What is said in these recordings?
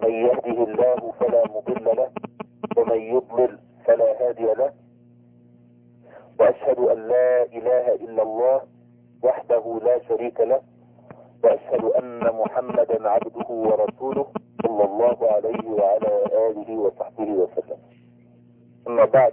من يهده الله فلا مضل له ومن يضلل فلا هادي له، وأشهد أن لا إله إلا الله وحده لا شريك له، وأشهد أن محمدا عبده ورسوله صلى الله عليه وعلى آله وصحبه وسلم. أما بعد،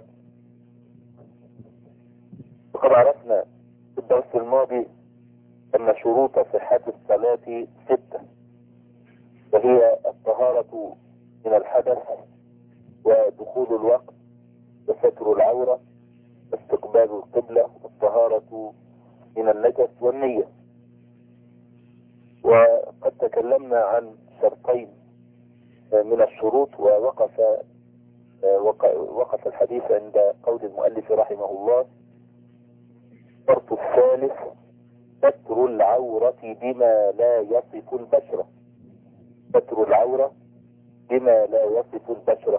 وقد عرفنا في الدرس الماضي أن شروط صحة الصلاة 6، وهي الطهارة من الحدث، ودخول الوقت، وستر العورة، واستقبال القبلة، والطهارة من النجس، والنية. وقد تكلمنا عن شرطين من الشروط، ووقف الحديث عند قول المؤلف رحمه الله: الشرط الثالث ستر العورة بما لا يصف البشرة. ستر العورة بما لا يصف البشرة.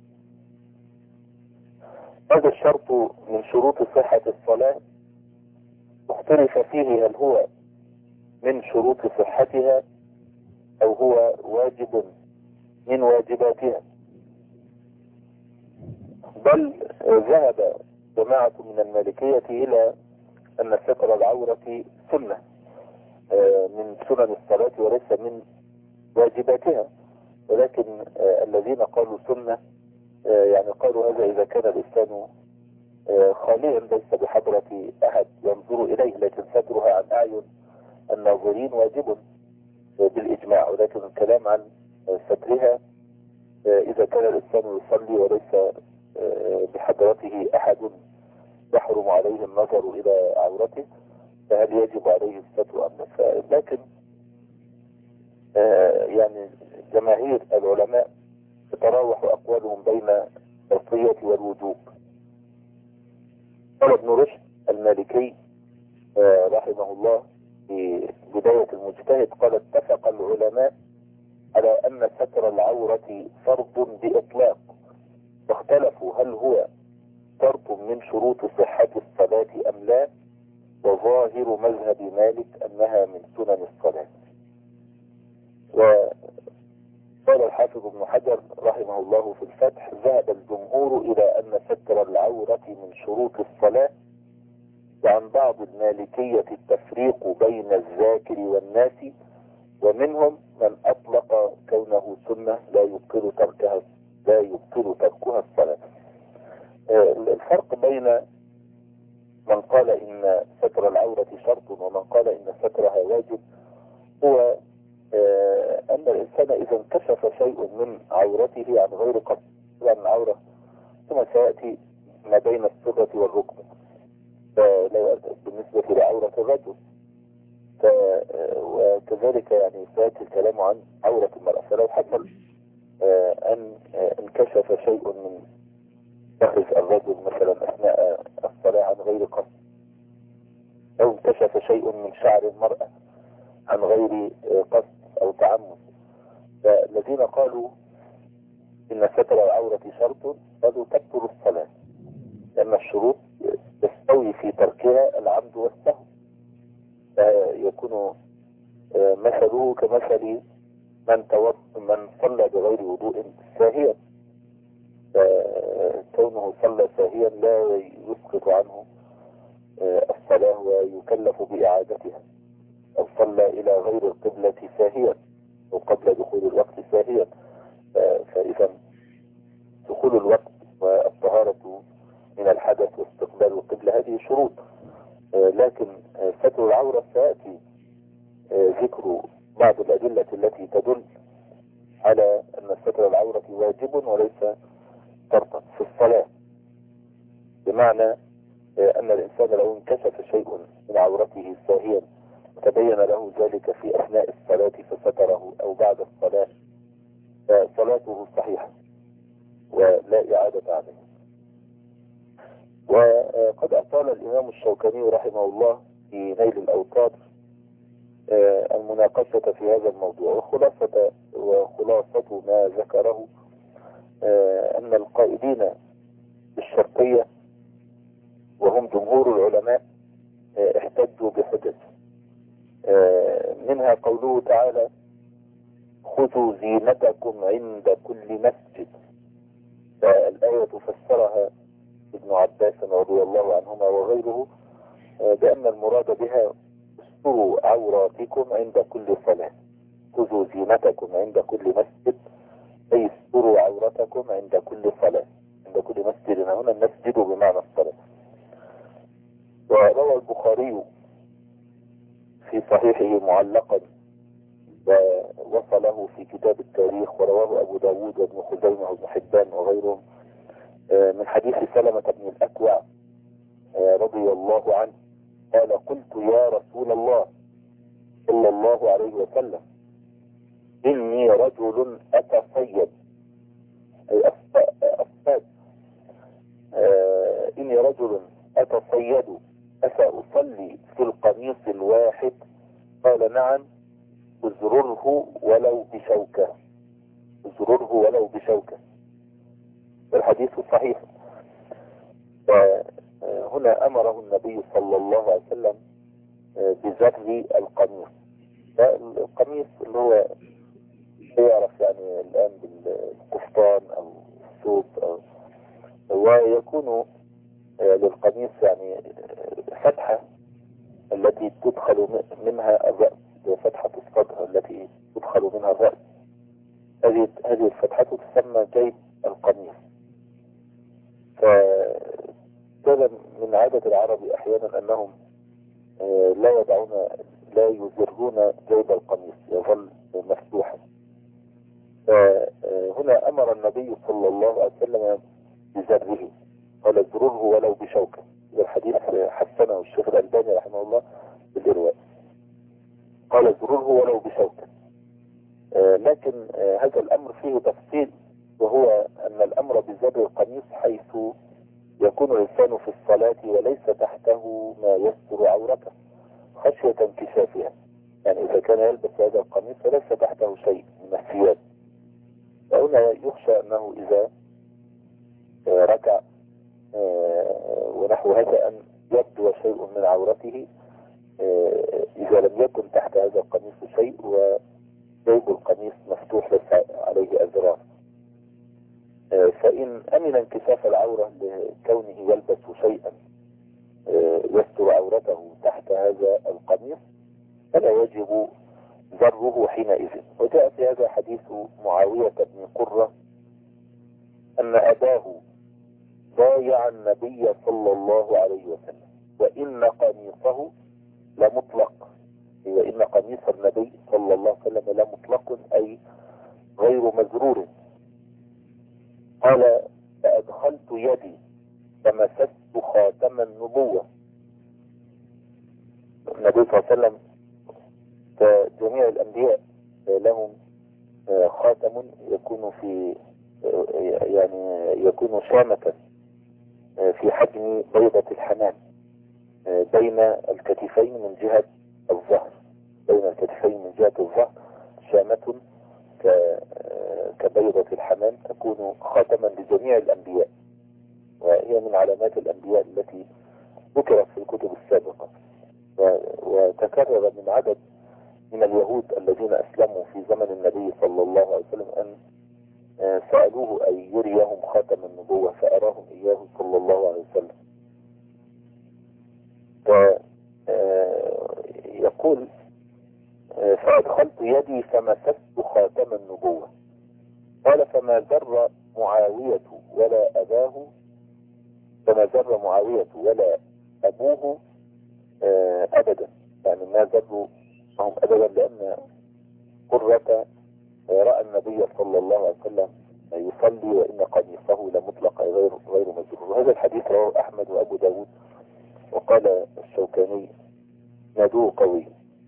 هذا الشرط من شروط صحة الصلاة، اختلف فيه هل هو من شروط صحتها أو هو واجب من واجباتها. بل ذهب جماعة من المالكية إلى أن ستر العورة سنة من سنن الصلاة وليس من واجباتها، ولكن الذين قالوا سنة يعني قالوا هذا إذا كان الإنسان خاليا ليس بحضرة أحد ينظر إليه، لكن سترها عن أعين الناظرين واجب بالإجماع. ولكن الكلام عن سترها إذا كان الإنسان يصلي وليس بحضرته أحد يحرم عليه النظر إلى عورته، فهل يجب عليه الستر أم لا؟ لكن يعني جماهير العلماء تتراوح أقوالهم بين الفرضية والوجوب. قال ابن رشد المالكي رحمه الله في بداية المجتهد، قال: اتفق العلماء على أن ستر العورة فرض بإطلاق، واختلفوا هل هو شرط من شروط صحة الصلاة أم لا، وظاهر مذهب مالك أنها من سنن الصلاة. وقال الحافظ ابن حجر رحمه الله في الفتح: ذهب الجمهور إلى أن ستر العورة من شروط الصلاة، وعن بعض المالكية التفريق بين الذاكر والناس، ومنهم من أطلق كونه سنة لا يبطل تركها الصلاة. الفرق بين من قال إن ستر العورة شرط ومن قال إن سترها واجب هو أن الإنسان إذا انكشف شيء من عورته عن غير قصد، عن العورة ثم سيأتي ما بين السرة والركبة، بالنسبة لعورة الرجل، وكذلك يعني سيأتي الكلام عن عورة المرأة. فلو حصل أن انكشف شيء من فخذ الرجل مثلا أثناء الصلاة عن غير قصد، أو انكشف شيء من شعر المرأة عن غير قصد أو تعمد، فالذين قالوا إن ستر العورة شرط قالوا تبطل الصلاة، لأن الشروط يستوي في تركها العمد والسهو، فيكون مثله كمثل من صلى بغير وضوء ساهيا، فكونه صلى ساهيا لا يسقط عنه الصلاة ويكلف بإعادتها، أو صلى إلى غير القبلة ساهيا أو قبل دخول الوقت ساهيا. فإذا دخول الوقت والطهارة من الحدث واستقبال القبلة هذه شروط، لكن ستر العورة سيأتي ذكر بعض الأدلة التي تدل على أن ستر العورة واجب وليس شرطا في الصلاة، بمعنى أن الإنسان لو انكشف شيء من عورته ساهيا تبين له ذلك في أثناء الصلاة فستره أو بعد الصلاة، فصلاته صحيحة ولا إعادة عليه. وقد أطال الإمام الشوكاني رحمه الله في نيل الأوطار المناقشة في هذا الموضوع، وخلاصة ما ذكره أن القائلين بالشرطية وهم جمهور العلماء احتجوا بحجج، منها قوله تعالى: خذوا زينتكم عند كل مسجد. فالآية فسرها ابن عباس رضي الله عنهما وغيره بأن المراد بها استروا عوراتكم عند كل صلاة. خذوا زينتكم عند كل مسجد أي استروا عورتكم عند كل صلاة. عند كل مسجد هنا المسجد بمعنى الصلاة. وروى البخاري في صحيحه معلقا ووصله في كتاب التاريخ، ورواه أبو داود وابن خزيمة وابن حبان وغيرهم من حديث سلمة بن الأكوع رضي الله عنه قال: قلت يا رسول الله صلى الله عليه وسلم إني رجل أتصيد أي أصطاد إني رجل أتصيد أفأصلي في القميص الواحد؟ قال: نعم، ازرره ولو بشوكة. ازرره ولو بشوكة. الحديث صحيح. هنا أمره النبي صلى الله عليه وسلم بزر القميص. القميص اللي هو يعرف يعني الآن بالقفطان أو الثوب، ويكون للقميص يعني فتحة التي تدخل منها الرأس، فتحة الصدر التي تدخل منها الرأس. هذه الفتحة تسمى جيب القميص. فكان من عادة العرب أحيانا أنهم لا يزرون جيب القميص، يظل مفتوحا. فهنا أمر النبي صلى الله عليه وسلم بزره، قال: ازرره ولو بشوكة. والحديث حسنه الشيخ الألباني رحمه الله بالإرواء، قال: ازرره ولو بشوكة. لكن هذا الأمر فيه تفصيل، وهو أن الأمر بزر القميص حيث يكون الإنسان في الصلاة وليس تحته ما يستر عورته خشية انكشافها. يعني إذا كان يلبس هذا القميص وليس تحته شيء من الثياب، فهنا يخشى أنه إذا ركع ونحو هذا أن يبدو شيء من عورته إذا لم يكن تحت هذا القميص شيء وجيب القميص مفتوح ليس عليه أزرار. فإن أمن انكشاف العورة لكونه يلبس شيئا يستر عورته تحت هذا القميص فلا يجب زره حينئذ. وجاء في هذا حديث معاوية بن قرة أن أباه بايع النبي صلى الله عليه وسلم وإن قميصه لمطلق، وإن قميص النبي صلى الله عليه وسلم لمطلق أي غير مزرور. قال: فأدخلت يدي فمسست خاتم النبوة. النبي صلى الله عليه وسلم كجميع الأنبياء لهم خاتم يكون في يعني يكون شامة في حجم بيضة الحمام بين الكتفين من جهة الظهر، بين الكتفين من جهة الظهر شامة كبيضة الحمام تكون خاتما لجميع الأنبياء، وهي من علامات الأنبياء التي ذكرت في الكتب السابقة. وتكرر من عدد من اليهود الذين أسلموا في زمن النبي صلى الله عليه وسلم أن سألوه أن يريهم خاتم النبوة فأراهم إياه صلى الله عليه وسلم. يقول: فأدخلت يدي فمسست خاتم النبوة. قال: فما زر معاوية ولا أباه، فما زر معاوية ولا أبوه أبدا، يعني ما زروا هم أبدا، لأن قرة رأى النبي صلى الله عليه وسلم يصلي وإن قميصه لمطلق غير مزرور. وهذا الحديث رواه أحمد وأبو داود، وقال الشوكاني نادوه قوي.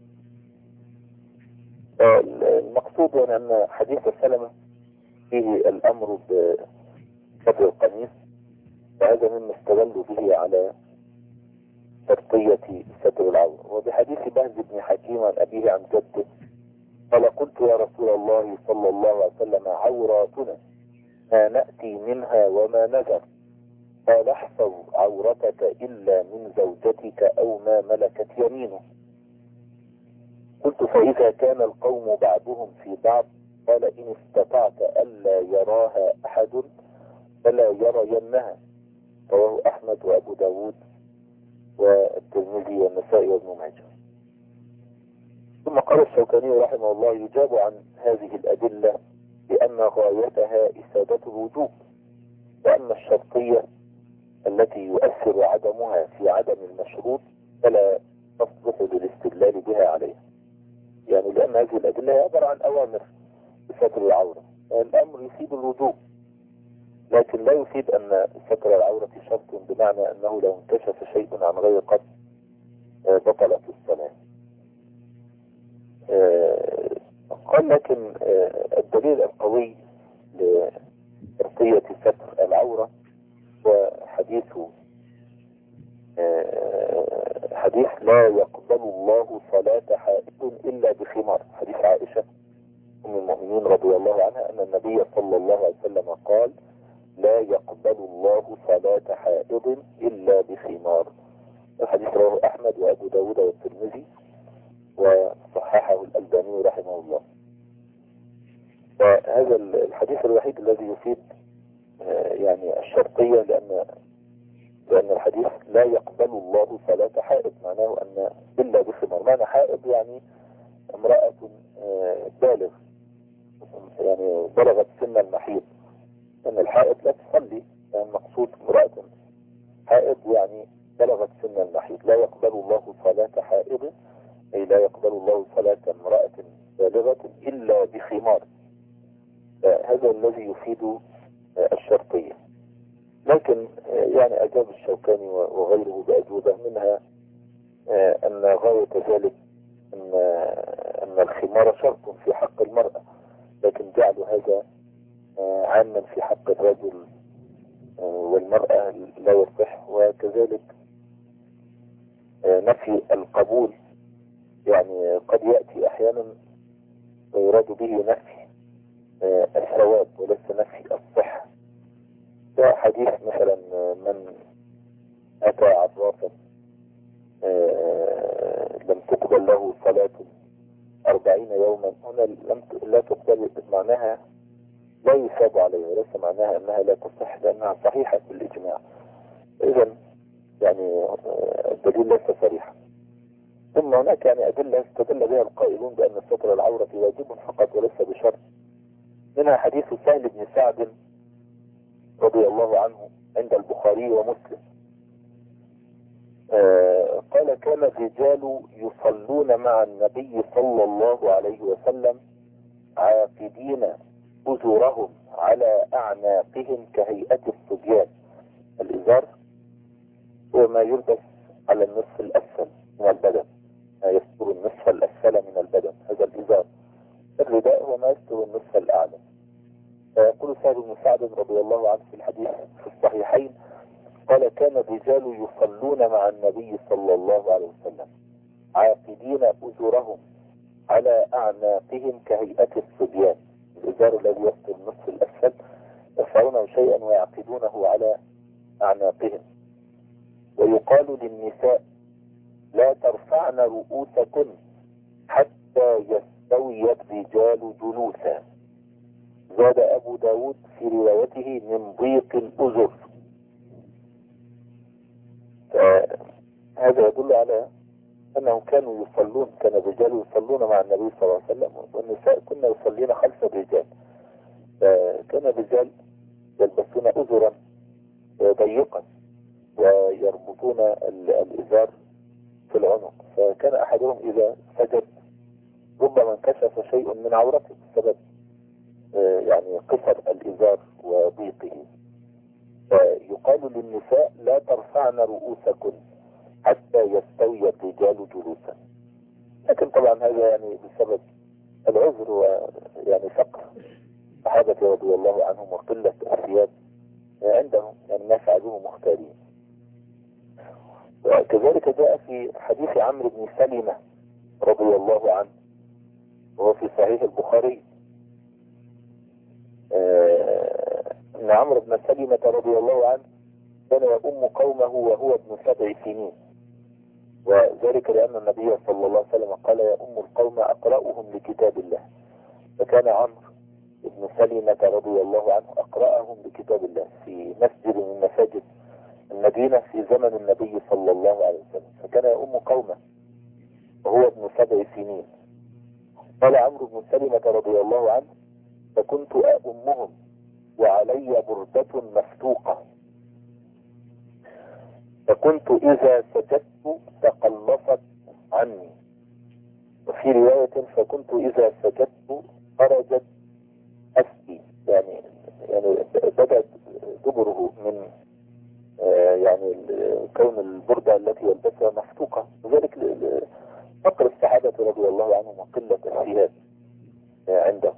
المقصود يعني أن حديث السلمة فيه الأمر بستر القميص، وهذا مما استدلوا به على شرطية ستر العورة. وبحديث بهز بن حكيم عن أبيه عن جده قال: قلت يا رسول الله صلى الله عليه وسلم: عوراتنا ما نأتي منها وما نذر. قال: احفظ عورتك إلا من زوجتك أو ما ملكت يمينه. قلت: فإذا كان القوم بعضهم في بعض قال إن استطعت ألا يراها أحد فلا يرينها. رواه أحمد وأبو داود والترمذي والنسائي وابن ماجه. ثم قال الشوكاني رحمه الله: يجاب عن هذه الأدلة بأن غايتها إفادة الوجوب، وأما الشرطية التي يؤثر عدمها في عدم المشروط فلا تصلح للاستدلال بها عليها. يعني لأن هذه الأدلة عبارة عن أوامر بستر العورة، الأمر يفيد الوجوب، لكن لا يفيد أن ستر العورة شرط، بمعنى أنه لو انكشف شيء عن غير قصد بطلت الصلاة. قال لكن الدليل القوي لشرطية ستر العورة وحديث لا يقبل الله صلاة حائض إلا بخمار، حديث عائشة أم المؤمنين رضي الله عنها أن النبي صلى الله عليه وسلم قال: لا يقبل الله صلاة حائض إلا بخمار. الحديث رواه أحمد وأبو داود والترمذي وصححه الألباني رحمه الله. وهذا الحديث الوحيد الذي يفيد يعني الشرطية، لأن الحديث لا يقبل الله صلاة حائض معناه أن إلا بخمار، معنى حائض يعني امرأة بالغ، يعني بلغت سن المحيض، أن الحائض لا تصلي، يعني المقصود امرأة حائض يعني بلغت سن المحيض. لا يقبل الله صلاة حائض أي لا يقبل الله صلاة امرأة بالغة إلا بخمار. هذا الذي يفيد الشرطية. لكن يعني أجاب الشوكاني وغيره بأجوبة منها أن غاية ذلك أن الخمار شرط في حق المرأة، لكن جعلوا هذا عاما في حق الرجل والمرأة لا يصح. وكذلك نفي القبول، يعني قد يأتي أحيانا ويراد به نفي الثواب وليس نفي الصحة. كحديث مثلا من أتى عرافا لم تقبل له صلاة 40 يوما، هنا لا تقبل معناها لا يثاب عليها، وليس معناها أنها لا تصح، لأنها صحيحة بالإجماع. إذن يعني الدليل ليس صريحا. ثم هناك يعني أدلة استدل بها القائلون بأن ستر العورة واجب فقط وليس بشرط، منها حديث سهل بن سعد رضي الله عنه عند البخاري ومسلم. قال: كان الرجال يصلون مع النبي صلى الله عليه وسلم عاقدين أزرهم على أعناقهم كهيئة الصبيان. الإزار هو ما يلبس على النصف الأسفل من البدن، ما يستر النصف الأسفل من البدن، هذا الإزار. الرداء هو ما يستر النصف الأعلى. فيقول سهل بن سعد رضي الله عنه في الحديث في الصحيحين: قال: كان الرجال يصلون مع النبي صلى الله عليه وسلم عاقدين أزرهم على أعناقهم كهيئة الصبيان. الإزار الذي يستر النصف الأسفل يرفعونه شيئا ويعقدونه على أعناقهم. ويقال للنساء: لا ترفعن رؤوسكن حتى يستوي الرجال جلوسا. زاد أبو داود في روايته: من ضيق الأزر. هذا يدل على أنهم كانوا يصلون، كان الرجال يصلون مع النبي صلى الله عليه وسلم، والنساء كنا يصلين خلف الرجال. كان الرجال يلبسون أزرا ضيقا ويربطون الإزار في العنق، فكان أحدهم إذا سجد ربما انكشف شيء من عورته بسبب يعني قصر الإزار وضيقه. فيقال للنساء: لا ترفعن رؤوسكن حتى يستوي الرجال جلوسا. لكن طبعا هذا يعني بسبب العذر ويعني فقر الصحابة رضي الله عنهم وقلة الثياب عندهم، يعني ما فعلوه مختارين. وكذلك جاء في حديث عمرو بن سلمة رضي الله عنه وهو في صحيح البخاري ان عمرو بن سلمة رضي الله عنه كان يؤم قومه وهو ابن 7 سنين، وذلك لأن النبي صلى الله عليه وسلم قال: يؤم القوم أقرأهم لكتاب الله. فكان عمرو بن سلمة رضي الله عنه أقرأهم بكتاب الله في مسجد من مساجد المدينة في زمن النبي صلى الله عليه وسلم، فكان يؤم قومه وهو ابن 7 سنين. قال عمرو بن سلمة رضي الله عنه: فكنت أؤمهم وعلي بردة مفتوقة، فكنت إذا سجدت تقلصت عني. وفي رواية: فكنت إذا سجدت خرجت أسقي، يعني بدأت دبره من يعني كون البردة التي يلبسها مفتوقة، وذلك فقر الصحابة رضي الله عنهم وقلة الثياب عندهم.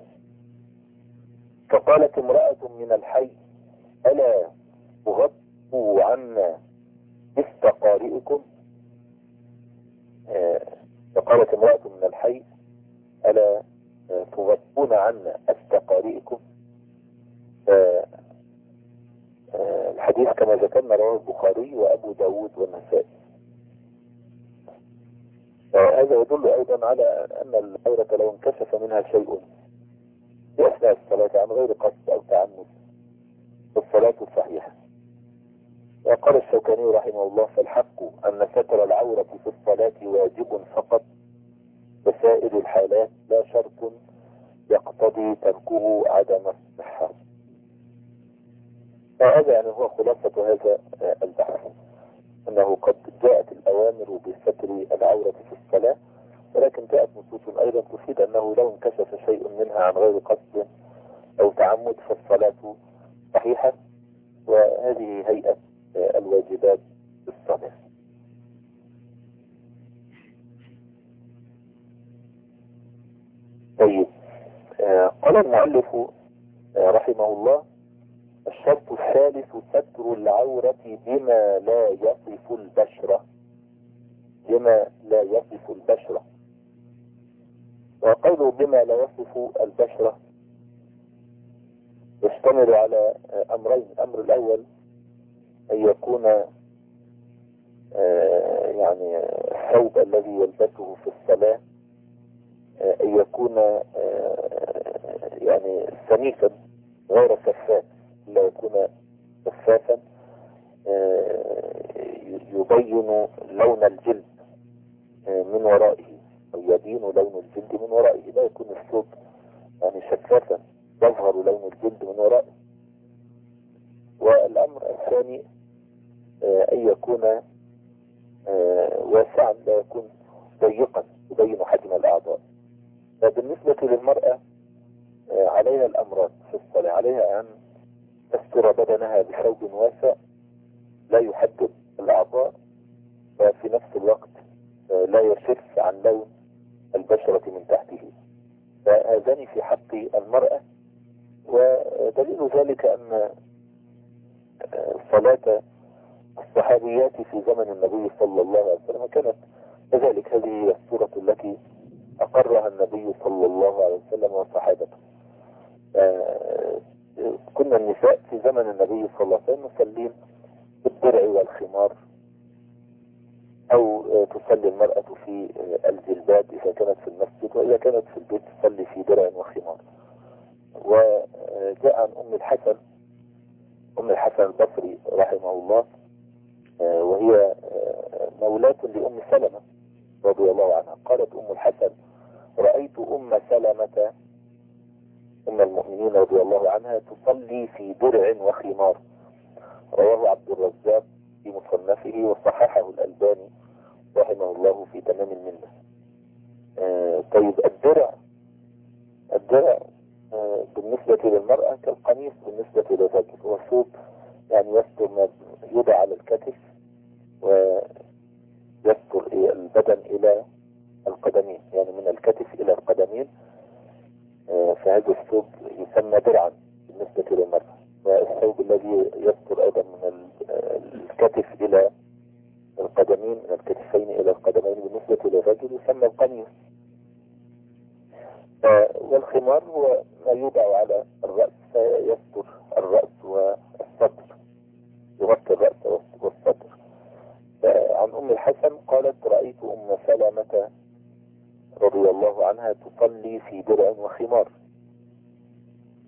فقالت امرأة من الحي: ألا تغطوا عنا استقارئكم؟ فقالت امرأة من الحي: ألا تغطون عنا استقارئكم؟ الحديث كما ذكرنا رواه البخاري وأبو داود والنسائي. هذا يدل أيضا على أن العورة لو انكشف منها شيء في أثناء الصلاة عن غير قصد أو تعمد فالصلاة صحيحة. وقال الشوكاني رحمه الله: فالحق أن ستر العورة في الصلاة واجب فقط، وسائر الحالات لا شرط يقتضي تركه عدم الصحة. فهذا يعني هو خلاصة هذا البحث، أنه قد جاءت الأوامر بستر العورة في الصلاة، ولكن جاءت نصوص أيضا تفيد أنه لو انكشف شيء منها عن غير قصد أو تعمد فالصلاة صحيحة. وهذه هيئة الواجبات في الصلاة. طيب، قال المؤلف رحمه الله: الشرط الثالث ستر العورة بما لا يصف البشرة. بما لا يصف البشرة. وقوله بما لا يصف البشرة يشتمل على أمرين. الأمر الأول أن يكون يعني الثوب الذي يلبسه في الصلاة أن يكون يعني سميكا غير شفاف، لا يكون شفافا يبين لون الجلد من ورائه، أو يبين لون الجلد من ورائه. لا يكون الثوب يعني شفافا يظهر لون الجلد من ورائه. والأمر الثاني أن يكون واسعا، لا يكون ضيقا يبين حجم الأعضاء. فبالنسبة للمرأة عليها الأمران في الصلاة: عليها أن تستر بدنها بثوب واسع لا يحدد الأعضاء، وفي نفس الوقت لا يشف عن لون البشرة من تحته. فهذان في حق المرأة. ودليل ذلك أن صلاة الصحابيات في زمن النبي صلى الله عليه وسلم كانت كذلك. هذه هي الصورة التي أقرها النبي صلى الله عليه وسلم وصحابته. كنا النساء في زمن النبي صلى الله عليه وسلم يصلين بالدرع والخمار، أو تصلي المرأة في الجلباب إذا كانت في المسجد، وإذا كانت في البيت تصلي في درع وخمار. وجاء عن أم الحسن البصري رحمه الله، وهي مولاة لأم سلمة رضي الله عنها. قالت أم الحسن: رأيت أم سلمة أم المؤمنين رضي الله عنها تصلي في درع وخمار. رواه عبد الرزاق في مصنفه وصححه الألباني رحمه الله في تمام المنة. طيب، الدرع بالنسبة للمرأة كالقميص بالنسبة للرجل، هو ثوب يعني يستر ما يوضع على الكتف ويستر البدن إلى القدمين، يعني من الكتف إلى القدمين. فهذا الثوب يسمى درعا بالنسبة للمرأة. والثوب الذي يستر أيضا من الكتف إلى القدمين، من الكتفين إلى القدمين بالنسبة للرجل يسمى القميص. والخمار هو ما يوضع على الرأس فيستر الرأس والصدر، يغطي الرأس والصدر. عن أم الحسن قالت: رأيت أم سلمة رضي الله عنها تصلي في درع وخمار.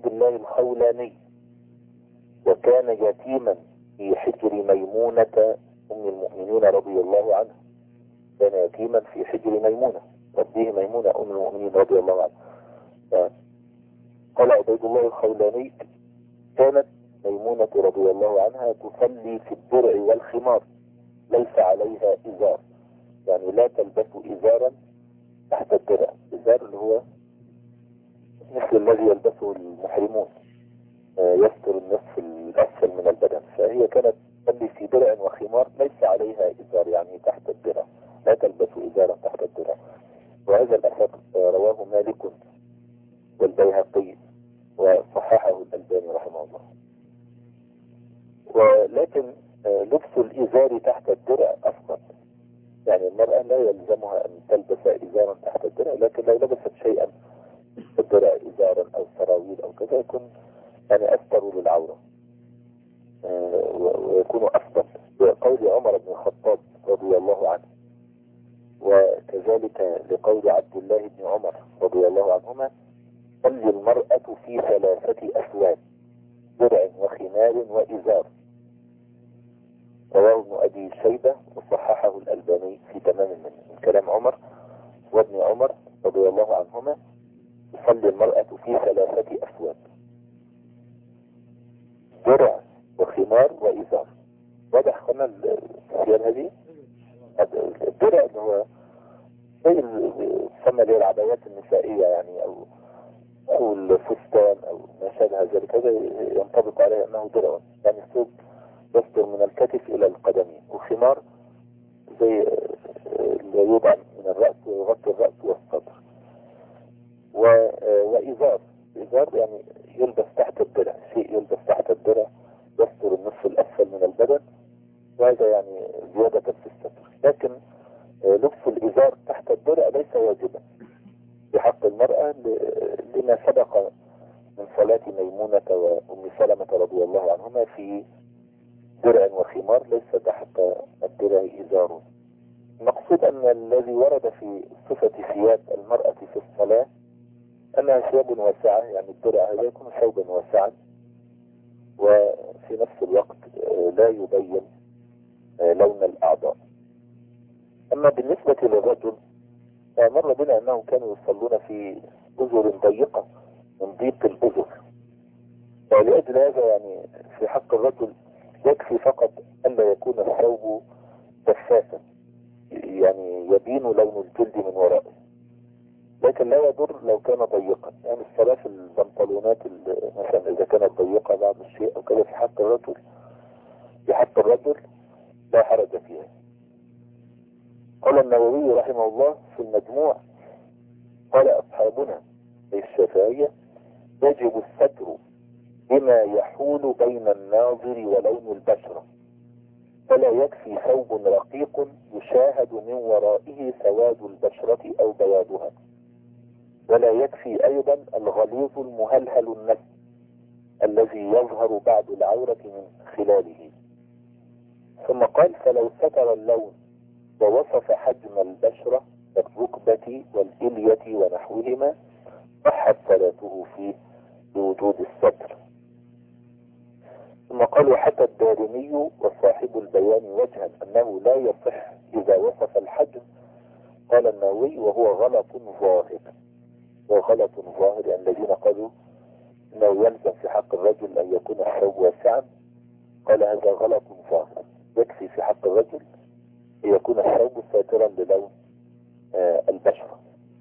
عبيد الله الخولاني، وكان يتيما في حجر ميمونة أم المؤمنين رضي الله عنها. كان يتيما في حجر ميمونة، ربيه ميمونة أم المؤمنين رضي الله عنها. قال عبيد الله الخولاني: كانت ميمونة رضي الله عنها تصلي في الدرع والخمار ليس عليها إزار، يعني لا تلبس إزارا تحت الدرع. إزار اللي هو مثل الذي يلبسه المحرمون، يستر النصف الأسفل من البدن. فهي كانت تصلي في درع وخمار ليس عليها إزار، يعني تحت الدرع، لا تلبس إزارا تحت الدرع. وهذا الأثر رواه مالك والبيهقي وصححه الألباني رحمه الله. ولكن لبس الإزار تحت الدرع أفضل، يعني المرأة لا يلزمها أن تلبس إزارا تحت الدرع، لكن لو لبست شيئا في الدرع، إزارا أو سراويل أو كذا، يكون يعني أستر للعورة ويكون أفضل، بقول عمر بن الخطاب رضي الله عنه، وكذلك لقول عبد الله بن عمر رضي الله عنهما: تلي المرأة في 3 أثواب، درع وخمار وإزار. رواه ابن أبي شيبة وصححه الألباني في تمام من كلام عمر وابن عمر رضي الله عنهما: تصلي المرأة في 3 أثواب، درع وخمار وإزار. واضح قلنا الثياب هذه؟ الدرع اللي هو زي السمى اللي هي العبايات النسائية يعني، أو الفستان أو ما شابه ذلك، هذا ينطبق عليه أنه درع، يعني الثوب يصدر من الكتف إلى القدمين. وخمار زي اللي يوضع من الرأس ويغطي الرأس والصدر. وإزار، إزار يعني يلبس تحت الدرع، شيء يلبس تحت الدرع يستر النصف الأسفل من البدن، وهذا يعني زيادة في الستر. لكن لبس الإزار تحت الدرع ليس واجبا في حق المرأة، لما سبق من صلاة ميمونة وأم سلمة رضي الله عنهما في درع وخمار ليس تحت الدرع إزار. المقصود أن الذي ورد في صفة ثياب المرأة في الصلاة أنها ثياب واسعة، يعني الدرع هذا يكون ثوبا واسعا، وفي نفس الوقت لا يبين لون الأعضاء. أما بالنسبة للرجل فمر بنا أنهم كانوا يصلون في أزر ضيقة من ضيق الأزر، ولأجل هذا يعني في حق الرجل يكفي فقط ألا يكون الثوب دفافا، يعني يبين لون الجلد من ورائه، لكن لا يضر لو كان ضيقا. يعني الصلاة في البنطلونات مثلا إذا كانت ضيقة بعض الشيء أو كذا في حق الرجل لا حرج فيها. قال النووي رحمه الله في المجموع: قال أصحابنا الشافعية: يجب الستر بما يحول بين الناظر ولون البشرة، فلا يكفي ثوب رقيق يشاهد من ورائه سواد البشرة أو بياضها، ولا يكفي أيضا الغليظ المهلهل النفس الذي يظهر بعد العورة من خلاله. ثم قال: فلو ستر اللون ووصف حجم البشرة كالركبة والإلية ونحوهما صحت صلاته فيه بوجود الستر. ثم قال: وحتى الدارمي وصاحب البيان وجها أنه لا يصح إذا وصف الحجم. قال النووي: وهو غلط ظاهر، يعني الذين قالوا انه يلزم في حق الرجل ان يكون الثوب واسعا، قال هذا غلط ظاهر، يكفي في حق الرجل ان يكون الثوب ساترا للون البشرة.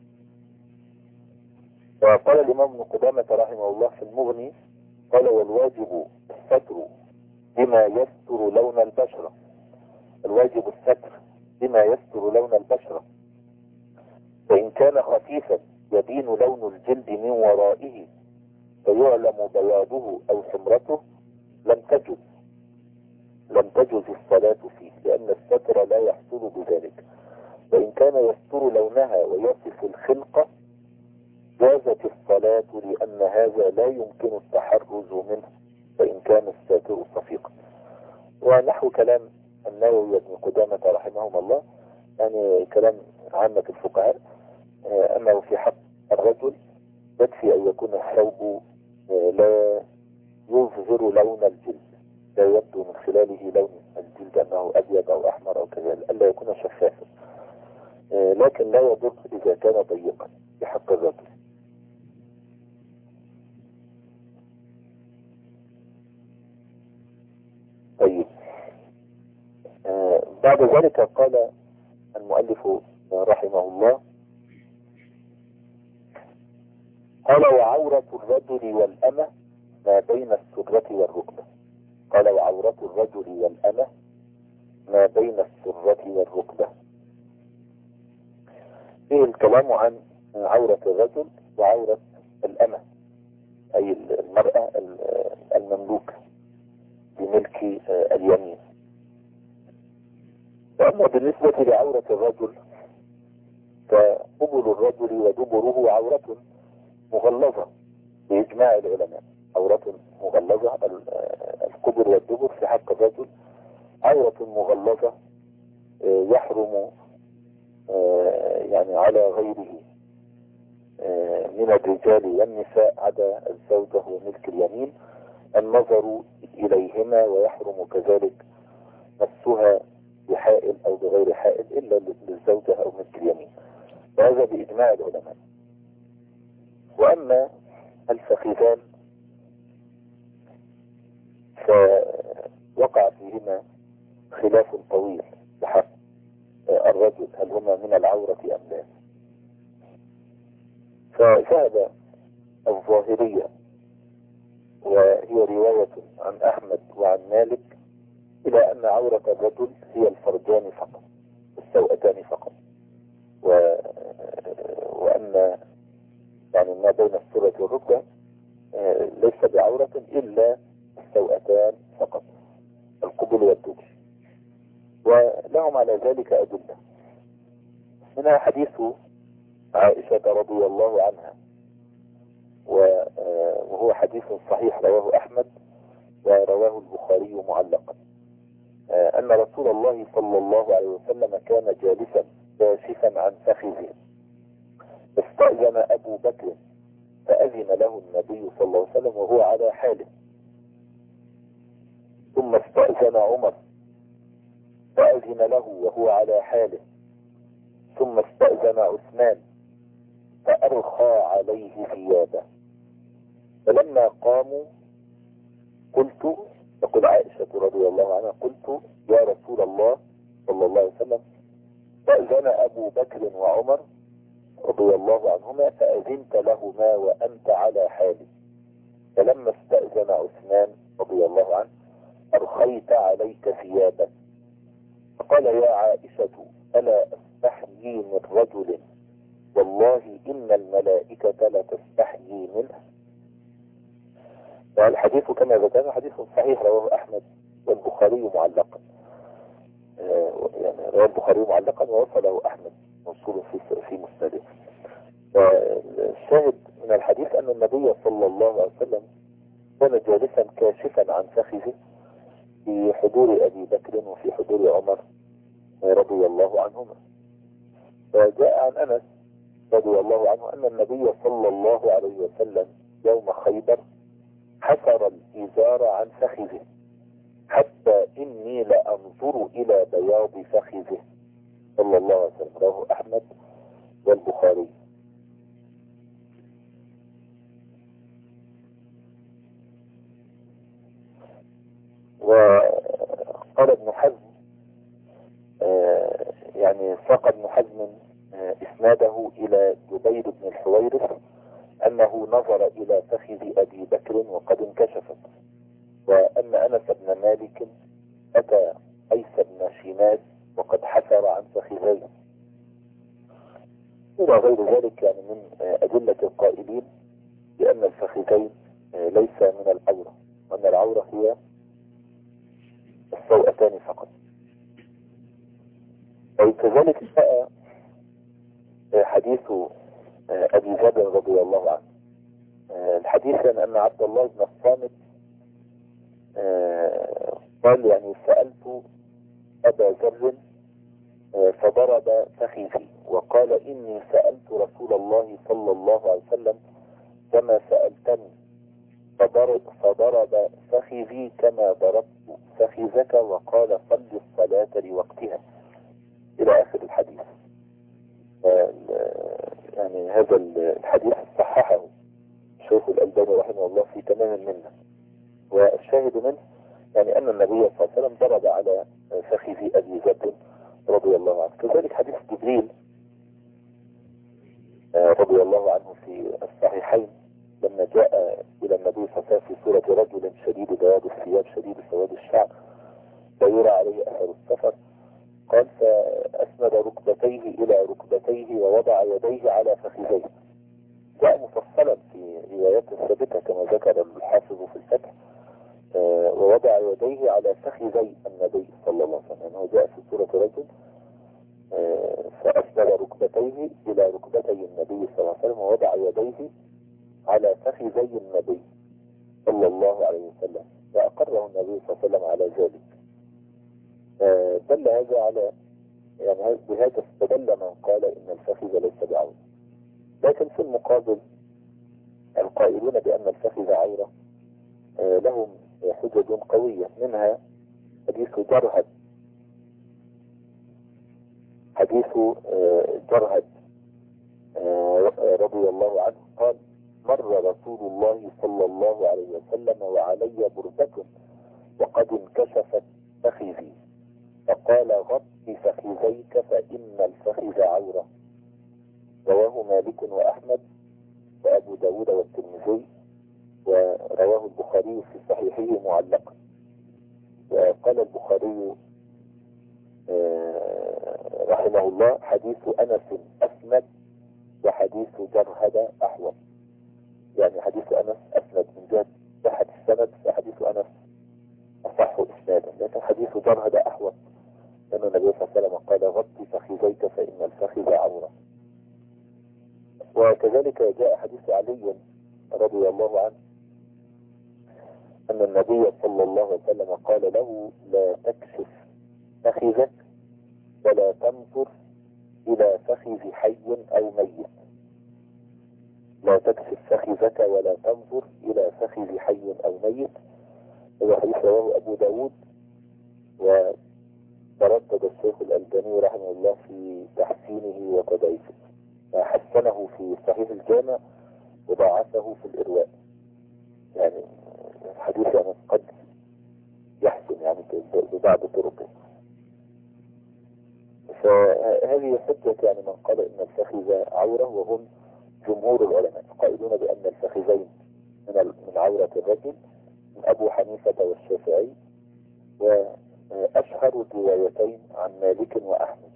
وقال الامام ابن قدامة رحمه الله في المغني: قال: والواجب الستر بما يستر لون البشرة. الواجب الستر بما يستر لون البشرة، فإن كان خفيفا يبين لون الجلد من ورائه فيعلم بياضه أو حمرته لم تجز الصلاة فيه، لأن الستر لا يحصل بذلك. وإن كان يستر لونها ويصف الخلقة جازت الصلاة، لأن هذا لا يمكن التحرز منه فإن كان الساتر صفيقا. ونحو كلام النووي وابن قدامة رحمهما الله، يعني كلام عامة الفقهاء، أنه في حق الرجل يكفي أن يكون الثوب لا يظهر لون الجلد، لا يبدو من خلاله لون الجلد أنه أبيض أو أحمر أو كذا، ألا يكون شفافا، لكن لا يضر إذا كان ضيقا بحق ذاته. طيب، بعد ذلك قال المؤلف رحمه الله، قال وعورة الرجل والأمة ما بين السرة والركبة. قال وعورة الرجل والأمة ما بين السرة والركبة. فيه الكلام عن عورة الرجل وعورة الأمة، أي المرأة المملوكة بملك اليمين. وأما بالنسبة لعورة الرجل فقبل الرجل ودبره عورة مغلظة بإجماع العلماء، عورة مغلظة. القبل والدبر في حق الرجل عورة مغلظة يحرم يعني على غيره من الرجال والنساء عدا الزوجة وملك اليمين النظر إليهما، ويحرم كذلك مسها بحائل أو بغير حائل إلا للزوجة أو ملك اليمين، وهذا بإجماع العلماء. وأما الفخذان فوقع فيهما خلاف طويل بحق الرجل، هل هما من العورة أم لا. فذهب الظاهرية، وهي رواية عن أحمد وعن مالك، إلى أن عورة الرجل هي الفرجان فقط، السوأتان فقط، وأن يعني ما بين السرة والركبة ليس بعورة إلا السوأتان فقط، القبل والدبر. ولهم على ذلك أدلة، منها حديث عائشة رضي الله عنها، وهو حديث صحيح رواه أحمد ورواه البخاري معلقا، أن رسول الله صلى الله عليه وسلم كان جالسا كاشفا عن فخذه، استأذن أبو بكر فأذن له النبي صلى الله عليه وسلم وهو على حاله، ثم استأذن عمر فأذن له وهو على حاله، ثم استأذن عثمان فأرخى عليه ثيابه، فلما قاموا قلت، تقول عائشة رضي الله عنها، قلت يا رسول الله صلى الله عليه وسلم فأذن أبو بكر وعمر رضي الله عنهما فأذنت لهما وأنت على حالي، فلما استأذن عثمان رضي الله عنه أرخيت عليك ثيابك، فقال يا عائشة ألا أستحيي من رجل والله إن الملائكة لا تستحيي منه. والحديث كما ذكرنا حديث صحيح رواه أحمد والبخاري معلقا، يعني رواه البخاري معلقا ووصله أحمد موصول في مسنده. والشاهد من الحديث أن النبي صلى الله عليه وسلم كان جالسا كاشفا عن فخذه في حضور أبي بكر وفي حضور عمر رضي الله عنهما. وجاء عن أنس رضي الله عنه أن النبي صلى الله عليه وسلم يوم خيبر حسر الإزار عن فخذه حتى إني لأنظر إلى بياض فخذه صلى الله عليه وسلم، رواه أحمد والبخاري. وقال ابن حزم يعني ساق ابن حزم إسناده إلى جبير بن الحويرث أنه نظر إلى فخذ أبي بكر وقد انكشفت، وأن أنس بن مالك أتى قيس بن شيماس وقد حسر عن فخذيه، إلى غير ذلك يعني من أدلة القائلين بأن الفخذين ليس من العورة، وأن العورة هي السوأتان فقط. وكذلك جاء حديث أبي جابر رضي الله عنه، الحديث أن عبد الله بن الصامت قال يعني سألت أبا ذر فضرب فخذي وقال إني سألت رسول الله صلى الله عليه وسلم كما سألتني، فضرب فخذي كما ضربت فخذك وقال صل الصلاة لوقتها إلى آخر الحديث. يعني هذا الحديث صححه الشيخ الألباني رحمه الله في تمام منه. والشاهد منه يعني أن النبي صلى الله عليه وسلم ضرب على فخذ أبي ذر رضي الله عنه. كذلك حديث جبريل رضي الله عنه في الصحيحين لما جاء إلى النبي صلى الله عليه وسلم في صورة رجل شديد بياض الثياب شديد سواد الشعر لا يرى عليه أثر السفر، قال فأسند ركبتيه إلى ركبتيه ووضع يديه على فخذيه. جاء مفصلا في روايات ثابتة كما ذكر الحافظ في الفتح، ووضع يديه على فخذي النبي صلى الله عليه وسلم. يعني هو جاء في صورة رجل فأسند ركبتيه إلى ركبتي النبي صلى الله عليه وسلم ووضع يديه على فخذي النبي صلى الله عليه وسلم، وأقره النبي صلى الله عليه وسلم على ذلك. دل هذا على يعني بهذا استدل من قال إن الفخذ ليس بعورة. لكن في المقابل القائلون بأن الفخذ عورة لهم حجج قوية، منها حديث جرهد رضي الله عنه قال مر رسول الله صلى الله عليه وسلم وعلي بردة وقد انكشفت فخذي فقال غط فخذيك فإن الفخذ عورة. رواه مالك وأحمد وأبو داود والترمذي، ورواه البخاري في صحيحه معلقا. وقال البخاري رحمه الله حديث أنس أسند وحديث جرهد أحوط. يعني حديث أنس أسند من جهة صحة السند، فحديث أنس أصح إسنادا، لكن حديث جرهد أحوط لأن النبي صلى الله عليه وسلم قال غطي فخذيك فإن الفخذ عورة. وكذلك جاء حديث علي رضي الله عنه أن النبي صلى الله عليه وسلم قال له لا تكشف فخذك ولا تنظر إلى فخذ حي أو ميت. لا تكشف فخذك ولا تنظر إلى فخذ حي أو ميت. هذا حديث رواه أبو داود، وتردد الشيخ الألباني رحمه الله في تحسينه وتضعيفه، حسنه في صحيح الجامع وضاعفه في الإرواء. يعني الحديث يعني قد يحسن يعني ببعض طرقه. فهذه حجة يعني من قال إن الفخذ عورة، وهم جمهور العلماء قائلون بأن الفخذين من عورة الرجل، من أبو حنيفة والشافعي، وأشهر الروايتين عن مالك وأحمد.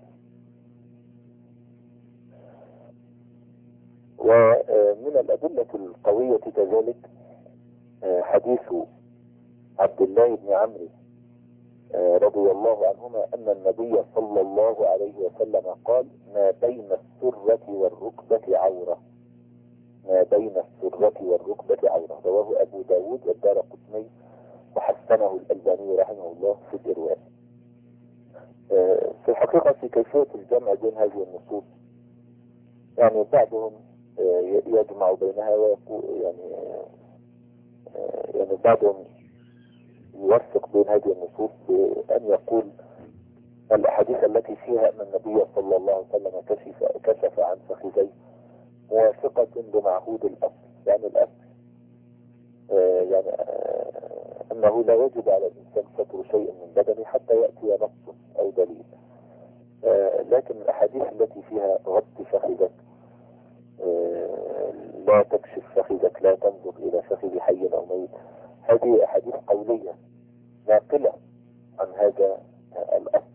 ومن الأدلة القوية كذلك حديث عبد الله بن عمرو رضي الله عنهما أن النبي صلى الله عليه وسلم قال ما بين السرة والركبة عورة. ما بين السرة والركبة عورة. رواه أبو داود والدارقطني وحسنه الألباني رحمه الله في الإرواء. في الحقيقة في كيفية الجمع بين هذه النصوص يعني بعضهم يجمع بينها ويقول يعني بعضهم يوثق بين هذه النصوص بأن يقول الأحاديث التي فيها أن النبي صلى الله عليه وسلم كشف عن فخذيه موافقة لمعهود الأصل. يعني الأصل يعني أنه لا يجب على الإنسان ستر شيء من بدنه حتى يأتي نص أو دليل. لكن الأحاديث التي فيها غط فخذك، لا تكشف فخذك، لا تنظر إلى فخذ حي أو ميت، هذه أحاديث قولية ناقلة عن هذا الأصل.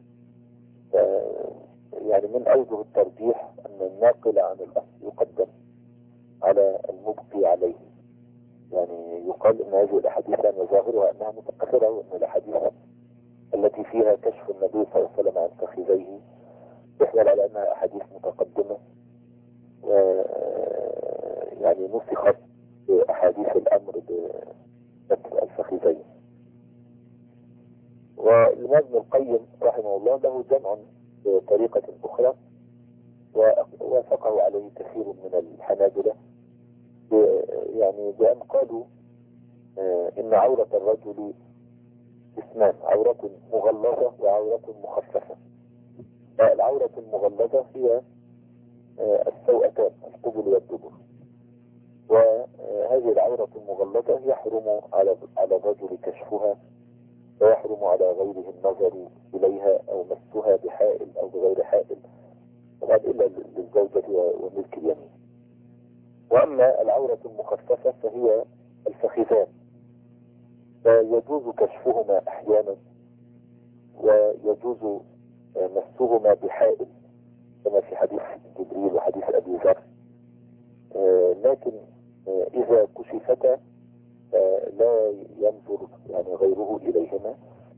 يعني من أوجه الترجيح أن الناقل عن الأصل يقدم على المبقي عليه. يعني يقال أن هذه الأحاديث أن ظاهرها أنها متأخرة، وأن الأحاديث التي فيها كشف النبي صلى الله عليه وسلم عن فخذيه تحمل على أنها أحاديث متقدمة، يعني نسخت بأحاديث الأمر بستر الفخذين. والإمام ابن القيم رحمه الله له جمع بطريقة أخرى ووافقه عليه كثير من الحنابلة، يعني بأن قالوا إن عورة الرجل اسمان: عورة مغلظة وعورة مخففة. العورة المغلظة هي السوءتان، القبل والدبر. وهذه العورة المغلظة يحرم على الرجل كشفها، ويحرم على غيره النظر إليها أو مسها بحائل أو بغير حائل، طبعا إلا للزوجة وملك اليمين. وأما العورة المخففة فهي الفخذان، فيجوز كشفهما أحيانا ويجوز مسهما بحائل كما في حديث جبريل وحديث أبي ذر، لكن إذا كشفتا لا ينظر يعني غيره إليهما،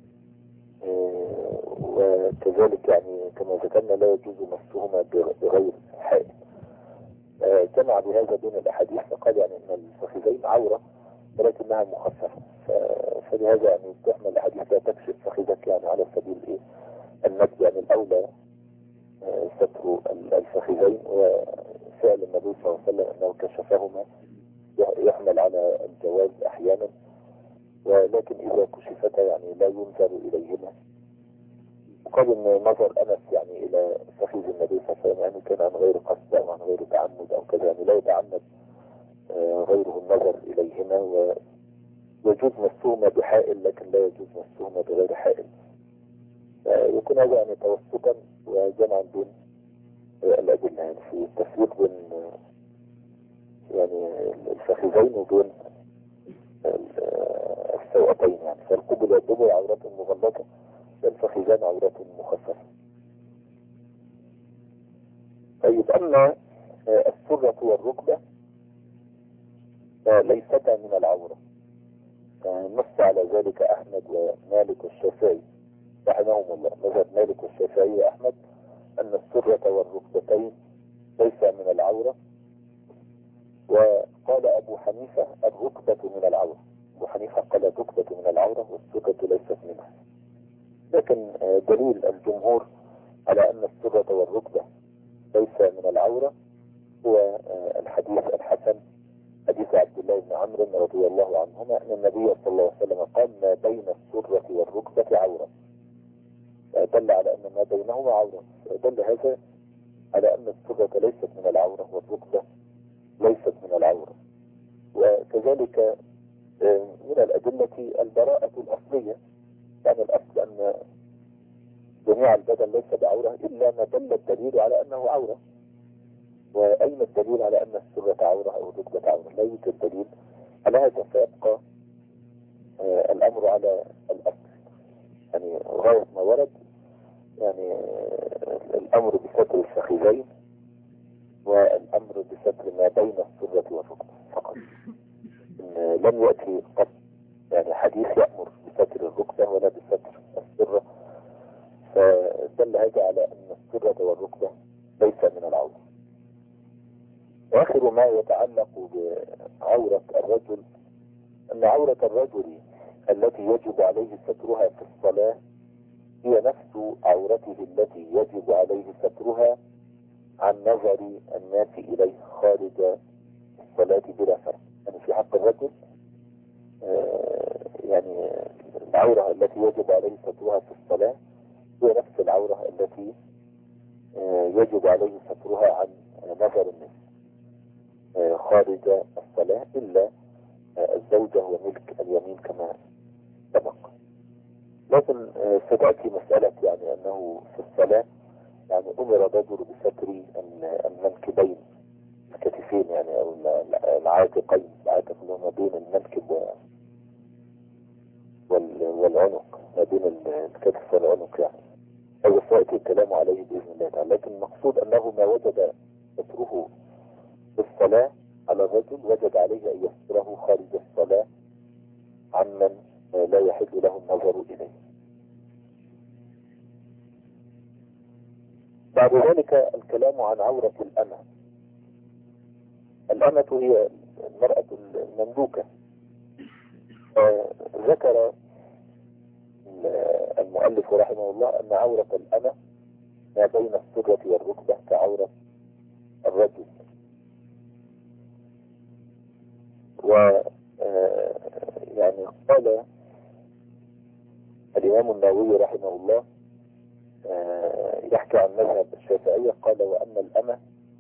وكذلك يعني كما ذكرنا لا يجوز مسهما بغير حائل. جمع بهذا بين الأحاديث فقال يعني أن الفخذين عورة ولكنها مخففة، فلهذا يعني تحمل الأحاديث لا تكشف فخذك يعني على سبيل إيه النجد، يعني الأولى ستر الفخذين، وفعل النبي صلى الله عليه وسلم أنه كشفهما يحمل على الجواز أحيانا، ولكن إذا كشفتا يعني لا ينظر إليهما. وقال إن نظر أنس يعني إلى فخذ النبي صلى الله عليه وسلم يعني كان عن غير قصد أو عن غير تعمد أو كذا، يعني لا يتعمد غيره النظر إليهما، ويجوز مسهما بحائل لكن لا يجوز مسهما بغير حائل. يكون هذا يعني توسطا وجمعا بين الأدلة، يعني في التفريق بين يعني الفخذين وبين السوءتين، يعني فالقبل والدبر عورة مغلظة والفخذان عورة مخففة. طيب أما السرة والركبة ليستا من العورة، نص على ذلك أحمد ومالك والشافعي رحمهم الله. مذهب مالك والشافعي وأحمد أن السرة والركبتين ليس من العورة، وقال أبو حنيفة الركبة من العورة. أبو حنيفة قال الركبة من العورة والسرة ليست منها، لكن دليل الجمهور على أن السرة والركبة ليس من العورة هو الحديث الحسن، حديث عبد الله بن عمرو رضي الله عنهما أن النبي صلى الله عليه وسلم قال ما بين السرة والركبة عورة، دل على أن ما بينهما عورة، دل هذا على أن السرة ليست من العورة والركبة ليست من العورة. وكذلك من الأدلة البراءة الأصلية، يعني الأصل أن جميع البدن ليس بعورة إلا ما دل الدليل على أنه عورة. وأين الدليل على أن السرة عورة أو الركبة عورة؟ لا يوجد دليل على هذا، فيبقى الأمر على الأصل، يعني غاية ما ورد يعني الأمر بستر الفخذين والأمر بستر ما بين السرة والركبة فقط. لم يأتي قط يعني حديث يأمر بستر الركبة ولا بستر السرة، فدل هذا على أن السرة والركبة ليس من العورة. وآخر ما يتعلق بعورة الرجل أن عورة الرجل التي يجب عليه سترها في الصلاة هي نفس عورته التي يجب عليه سترها عن نظر الناس إليه خارج الصلاة بلا فرق. يعني في حق الرجل يعني العورة التي يجب عليه سترها في الصلاة هي نفس العورة التي يجب عليه سترها عن نظر الناس خارج الصلاة إلا الزوجة وملك اليمين كما سبق. لكن ستأتي مسألة يعني أنه في الصلاة يعني أمر الرجل بستر المنكبين الكتفين يعني أو العاتقين، العاتق اللي ما بين المنكب والعنق، ما بين الكتف والعنق يعني. هذا سيأتي الكلام عليه بإذن الله تعالى، لكن المقصود أنه ما وجد ستره في الصلاة على الرجل وجد عليه أن يستره خارج الصلاة عمن لا يحل له النظر إليه. بعد ذلك الكلام عن عورة الأمة. الأمة هي المرأة المملوكة. ذكر المؤلف رحمه الله أن عورة الأمة ما بين السرة والركبة كعورة الرجل. يعني قال الإمام النووي رحمه الله يحكي عن مذهب الشافعية، قال: وأن الأمة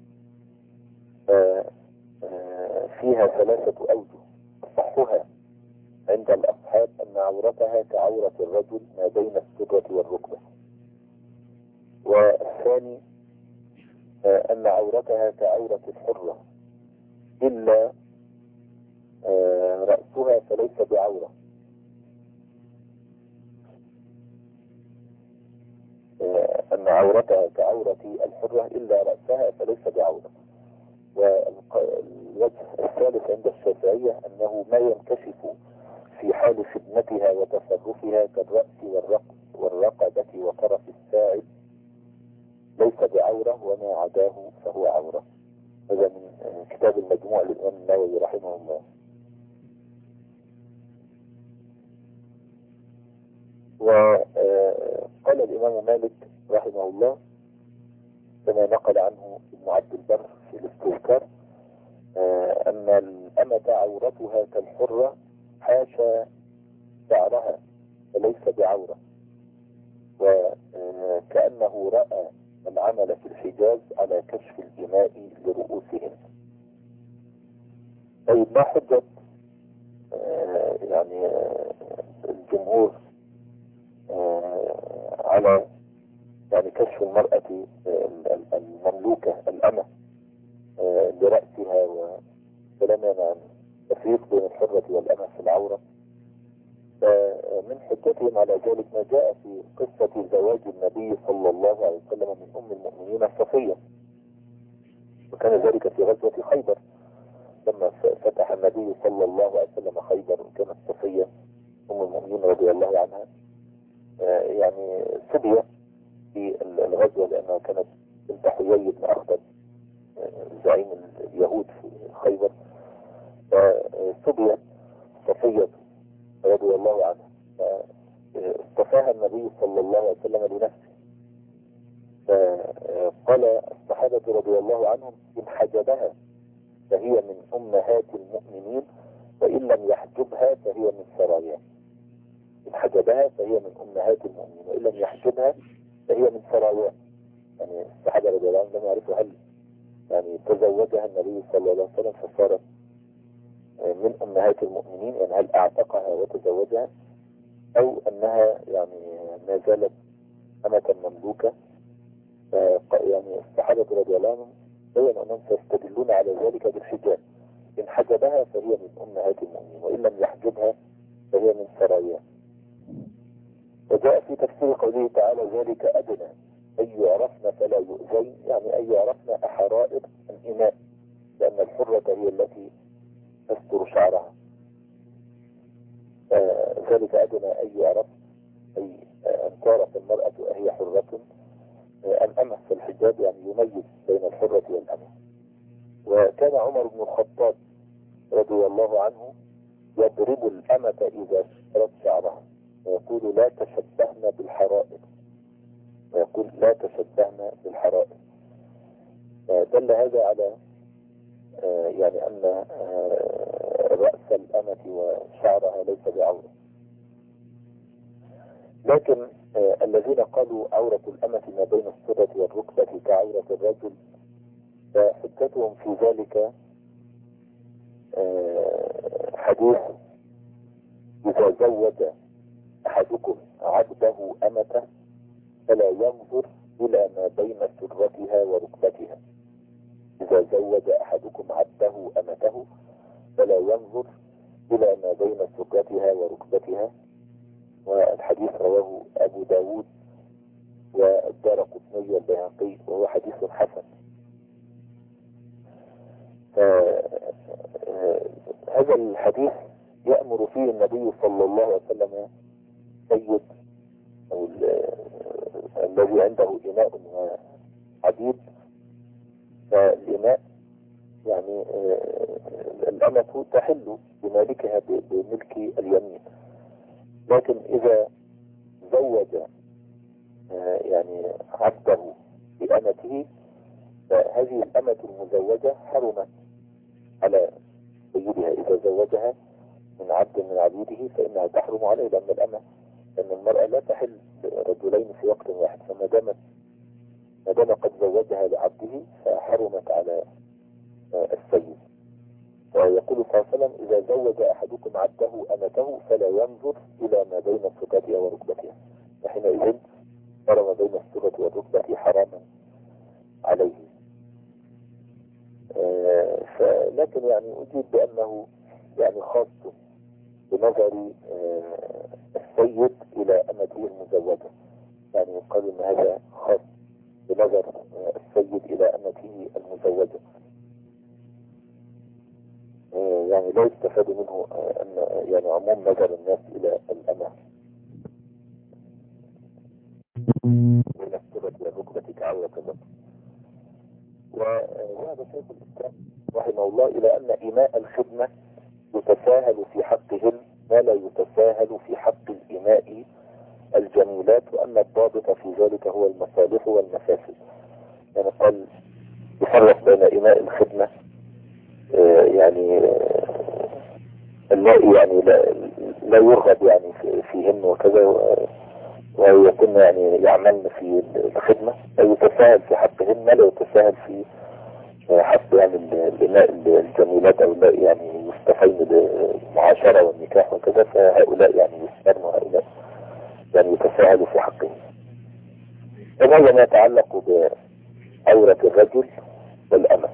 فيها 3 أوجه، أصحها عند الأصحاب أن عورتها كعورة الرجل ما بين السرة والركبة، والثاني أن عورتها كعورة الحرة إلا رأسها فليس بعورة، أن عورتها كعورة الحرة إلا رأسها فليس بعورة. والوجه الثالث عند الشافعية أنه ما ينكشف في حال خدمتها وتصرفها كالرأس والرقبة وطرف الساعد ليس بعورة، وما عداه فهو عورة. هذا من كتاب المجموع للإمام النووي رحمه الله. وقال الإمام مالك رحمه الله كما نقل عنه ابن عبد البر في الاستذكار أن الأمة عورتها كالحرة حاشا شعرها فليس بعورة، وكأنه رأى العمل في الحجاز على كشف الإماء لرؤوسهم. طيب، ما حجة يعني الجمهور على يعني كشف المرأة المملوكة الأمة لرأسها وكلامنا عن تفريق بين الحرة والأمة في العورة؟ من حجتهم على ذلك ما جاء في قصة زواج النبي صلى الله عليه وسلم من أم المؤمنين صفية، وكان ذلك في غزوة خيبر لما فتح النبي صلى الله عليه وسلم خيبر، وكانت صفية أم المؤمنين رضي الله عنها يعني سبية في الغزوة لأنها كانت بنت حيي بن أخطب زعيم اليهود في خيبر، سبية صفية رضي الله عنها، اصطفاها النبي صلى الله عليه وسلم لنفسه. فقال الصحابة رضي الله عنهم: إن حجبها فهي من أمهات المؤمنين، وإن لم يحجبها فهي من سراياه. إن حجبها فهي من أمهات المؤمنين، وإن لم يحجبها فهي من سراياه. يعني الصحابة رضي الله عنهم لم يعرفوا هل يعني تزوجها النبي صلى الله عليه وسلم فصارت من أمهات المؤمنين، يعني هل أعتقها وتزوجها أو أنها يعني ما زالت أمة مملوكة. يعني الصحابة رضي الله عنهم بيّنوا أنهم سيستدلون على ذلك بالحجاب. إن حجبها فهي من أمهات المؤمنين، وإن لم يحجبها فهي من سراياه. وجاء في تفسير قوله تعالى: ذلك أدنى أن يعرفن فلا يؤذين، يعني أن يعرفن أحرائر الإماء، لأن الحرة هي التي تستر شعرها. ذلك أدنى أن يعرف، أي أن تعرف المرأة أهي حرة الأمة في الحجاب، يعني يميز بين الحرة والأمة. وكان عمر بن الخطاب رضي الله عنه يضرب الأمة إذا شرت شعرها ويقول: لا تشبهن بالحرائر، ويقول: لا تشبهن بالحرائر. دل هذا على يعني أن رأس الأمة وشعرها ليس بعورة. لكن الذين قالوا عورة الأمة ما بين السرة والركبة كعورة الرجل، فحجتهم في ذلك حديث: إذا زوج أحدكم عبده أمته فلا ينظر إلى ما بين سرتها وركبتها. إذا زوج أحدكم عبده أمته فلا ينظر إلى ما بين سرتها وركبتها. والحديث رواه أبو داود والدارقطني والبيهقي، وهو حديث حسن. هذا الحديث يأمر فيه النبي صلى الله عليه وسلم سيد أو الذي عنده إناء وعديد، فالإناء يعني الأمة تحل بمالكها بملك اليمين. لكن إذا زوج يعني عبده بأمته، فهذه الأمة المزوجة حرمت على سيدها إذا زوجها من عبد من عبيده فإنها تحرم عليه، لأن المرأة لا تحل رجلين في وقت واحد، ما دام قد زوجها لعبده فحرمت على السيد. ويقول صلى الله عليه وسلم: إذا زوج أحدكم عبده أمته فلا ينظر إلى ما بين السرة وركبتها، وحينئذ صار ما بين السرة والركبة حراما عليه. لكن يعني أجيب بأنه يعني خاص بنظر السيد إلى أمته المزوجة، يعني يقال أن هذا خاص بنظر السيد إلى أمته المزوجة، يعني لا يستفاد منه أن يعني عموم نظر الناس إلى الأمة من السرة والركبة كعورة الرجل. وهذا شيخ الإسلام رحمه الله إلى أن إيماء الخدمة يتساهل في حقهم ما لا يتساهل في حق الإماء الجميلات، وأن الضابط في ذلك هو المصالح والمفاسد. يعني قال يفرق بين إماء الخدمة يعني يعني لا يرغب يعني فيهن وكذا، ويكون يعني يعملن في الخدمة، يتساهل في حقهن ما لا يتساهل في حق يعني الإماء الجميلات، أو لا يعني يستفين بالمعاشرة والنكاح وكذا، فهؤلاء يعني يسمرن، وهؤلاء يعني يتساهلوا في حقهم. وهذا ما يتعلق بعورة الرجل والأمة.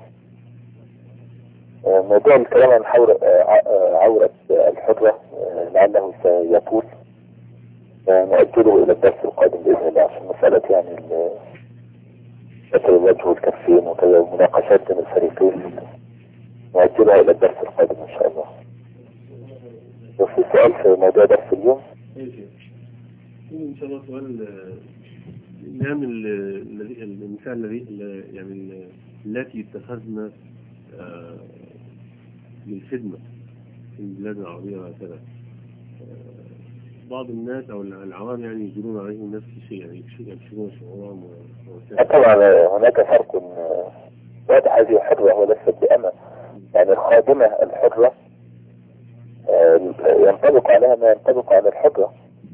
موضوع الكلام عن عورة الحرة لعله سيطول، نؤجله إلى الدرس القادم بإذن الله، عشان مسألة يعني ستر الوجه والكفين وكذا، ومناقشات بين الفريقين نؤجلها إلى الدرس القادم إن شاء الله. وفي سؤال في موضوع درس اليوم إن شاء الله سؤال نعم النساء يعني التي اتخذنا للخدمة في البلاد العربية وهكذا، بعض الناس أو العوام يعني يجرون عليهم نفس الشيء، يعني يكشفون شعورهم. طبعا هناك فرق واضح، هذه حرة وليست بأمة. يعني الخادمة الحرة ينطبق عليها ما ينطبق على الحرة،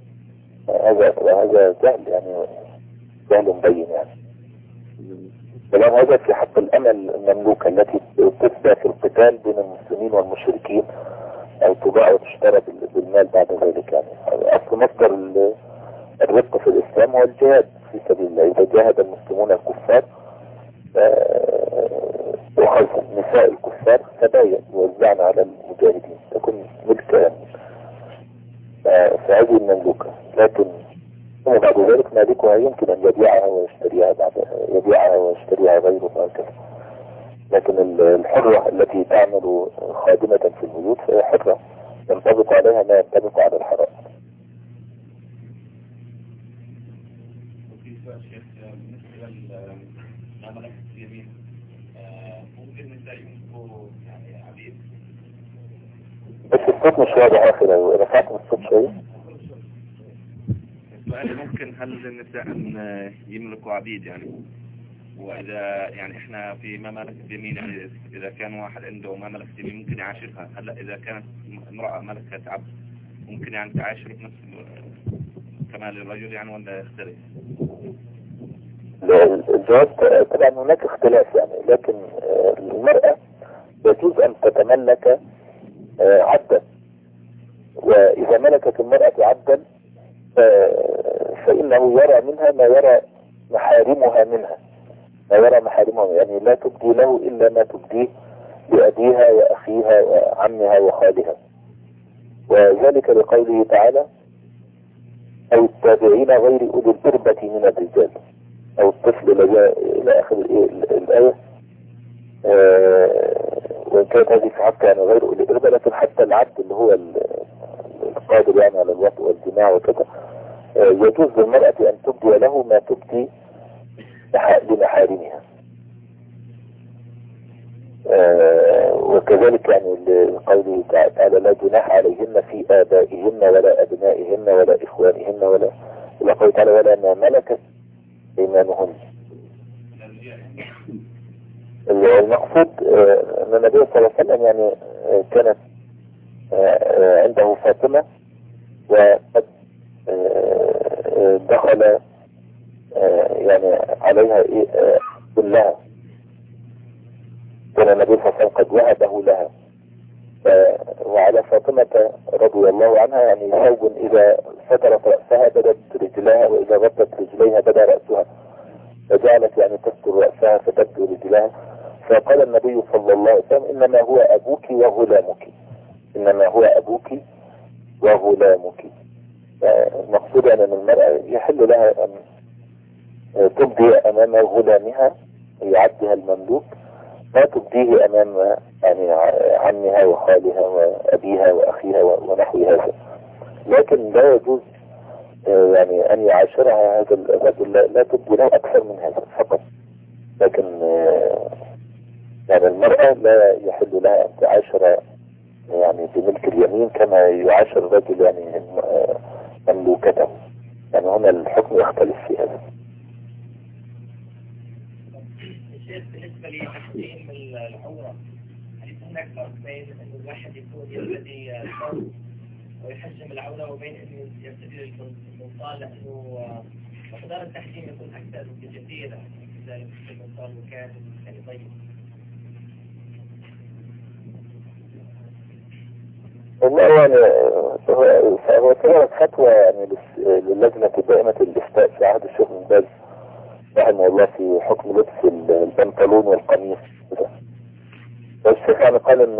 هذا جهل، يعني جهل مبين يعني. فلما هذا في حق الأمة المملوكة التي تسبى في القتال بين المسلمين والمشركين، أو تباع وتشترى بالمال بعد ذلك. يعني أصل مصدر الرق في الإسلام هو الجهاد في سبيل الله. إذا جاهد المسلمون الكفار وخذ نساء الكفار سبايا يوزعن على المجاهدين، تكون ملكا فهذه المملوكة. لكن ثم بعد ذلك مالكها يمكن أن يبيعها ويشتريها غيره وهكذا. لكن الحرة التي تعمل خادمة في البيوت فهي حرة ينطبق عليها ما ينطبق على الحرام. وفي سؤال شيخ بالنسبة للعملية اليمين، ممكن النساء يملكوا يعني عبيد؟ بس الصوت مش واضح آخر، رفعتم الصوت شوية. السؤال ممكن هل للنساء أن يملكوا عبيد يعني؟ وإذا يعني إحنا في مملكة يمين، يعني إذا كان واحد عنده مملكة يمين ممكن يعاشرها، هلا إذا كانت امرأة ملكة عبد ممكن يعني تعاشر بنفس كمال الرجل يعني، ولا يختلف؟ الجواب طبعا هناك اختلاف يعني، لكن المرأة يجوز أن تتملك عبدا، وإذا ملكت المرأة عبدا فإنه يرى منها ما يرى محارمها منها، يعني لا تبدي له إلا ما تبديه لأبيها وأخيها وعمها وخالها، وذلك لقوله تعالى: أو التابعين غير أولي الإربة من الرجال، أو الطفل إلى آخر الآية. وإن كانت هذه في حق يعني غير أولي الإربة، لكن حتى العبد اللي هو القادر يعني على الوطء والجماع وكذا يجوز للمرأة أن تبدي له ما تبدي لمحارمها. وكذلك يعني قوله تعالى: لا جناح عليهن في آبائهن ولا أبنائهن ولا إخوانهن ولا قوله تعالى: ولا ما ملكت أيمانهن. المقصود أن النبي صلى الله عليه وسلم يعني كانت عنده فاطمة، وقد دخل يعني عليها كلها، كان النبي صلى الله عليه وسلم قد وهبه لها. وعلى فاطمة رضي الله عنها يعني ثوب إذا سترت رأسها بدت رجلها، وإذا غطت رجليها بدا رأسها، فجعلت يعني تستر رأسها فتبدو رجلها. فقال النبي صلى الله عليه وسلم إنما هو أبوك وغلامك، إنما هو أبوك وغلامك. المقصود أن المرأة يحل لها أن تبدي أمام غلامها يعدها المملوك، ما تبديه أمام يعني عمها وخالها وأبيها وأخيها ونحو هذا. لكن لا يجوز يعني أن يعاشرها هذا الرجل، لا تبدي له أكثر من هذا فقط. لكن يعني المرأة لا يحل لها أن تعاشر يعني بملك اليمين كما يعاشر الرجل يعني مملوكته. يعني هنا الحكم يختلف في هذا. الشيخ بالنسبة لتحجيم العورة، هل هناك فرق بين أن الواحد يكون يرتدي الثوب ويحجم العورة وبين أنه يرتدي المنطال، لأنه مقدار التحجيم يكون أكثر بكثير ذلك في المنطال وكان يعني ضيق؟ والله يعني هو كانت خطوة يعني للجنة دائمة الإفتاء في عهد الشيخ بن باز رحمه الله في حكم لبس البنطلون والقميص. والشيخ يعني قال ان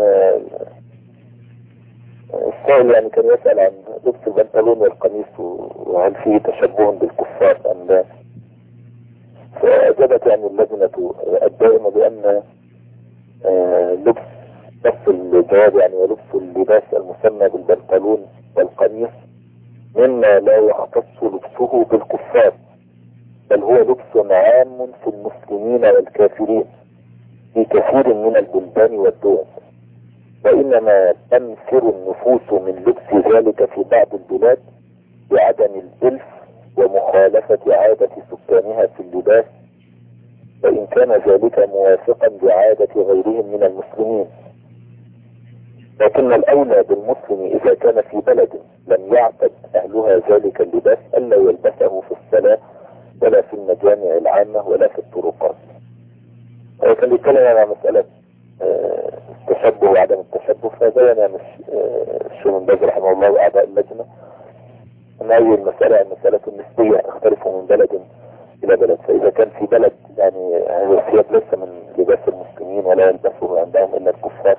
السائل يعني كان يسأل عن لبس البنطلون والقميص وهل فيه تشبه بالكفار ام لا، فأجابت يعني اللجنة الدائمة بأن لبس نفس الجواب يعني ولبس اللباس المسمى بالبنطلون والقميص مما لا يختص لبسه بالكفار، بل هو لبس عام في المسلمين والكافرين في كثير من البلدان والدول، وإنما تنفر النفوس من لبس ذلك في بعض البلاد بعدم الإلف ومخالفة عادة سكانها في اللباس، وإن كان ذلك موافقا بعادة غيرهم من المسلمين. لكن الأولى بالمسلم إذا كان في بلد لم يعتد أهلها ذلك اللباس ألا يلبسه في الصلاة ولا في المجامع العامة ولا في الطرقات. كان يتكلم عن مسألة التشبه وعدم التشبه، فبين يعني الشيخ بن باز رحمه الله وأعضاء اللجنة أن أول مسألة النسبية تختلف من بلد إلى بلد. فإذا كان في بلد يعني هذا الثياب ليس من لباس المسلمين ولا يلبسه عندهم إلا الكفار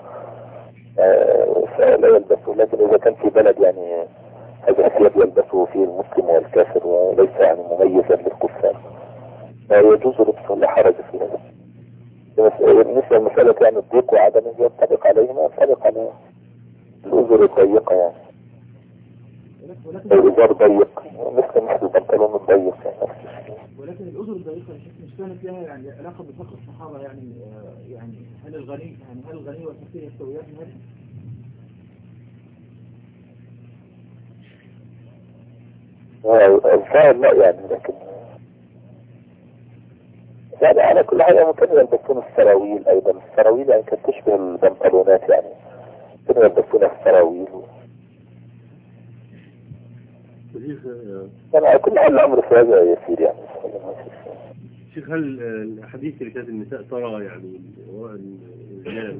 فلا يلبسه، لكن إذا كان في بلد يعني هذا الثياب يلبسه فيه المسلم والكافر وليس يعني مميزا للكفار يجوز لبسه، لا حرج في هذا. بالنسبة لمسألة يعني الضيق وعدمه ينطبق عليهما ينطبق على الأزر الضيقة يعني الإزار ضيق مثل البنطلون الضيق يعني. ولكن الأزر الضيقة مش كانت لها يعني علاقة بفقر الصحابة يعني هل الغني والفقير يستويان هذا؟ الفاعل لا يعني، لكن يعني على كل حال كانوا يلبسون السراويل أيضا. السراويل يعني كانت تشبه البنطلونات يعني كانوا يلبسون السراويل يعني على كل حال الأمر في هذا يسير يعني. شيخ هل الأحاديث اللي كانت النساء ترى يعني وراء الرجال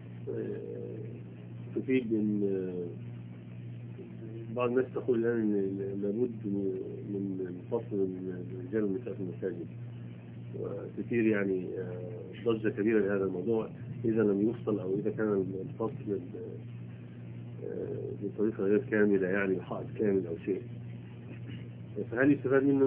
تفيد ان بعض الناس تقول الآن ان لابد من فصل الرجال والنساء في المساجد، وكثير يعني ضجة كبيرة لهذا الموضوع إذا لم يفصل أو إذا كان الفصل بطريقة غير كاملة يعني حائط كامل أو شيء، فهل يستفاد منه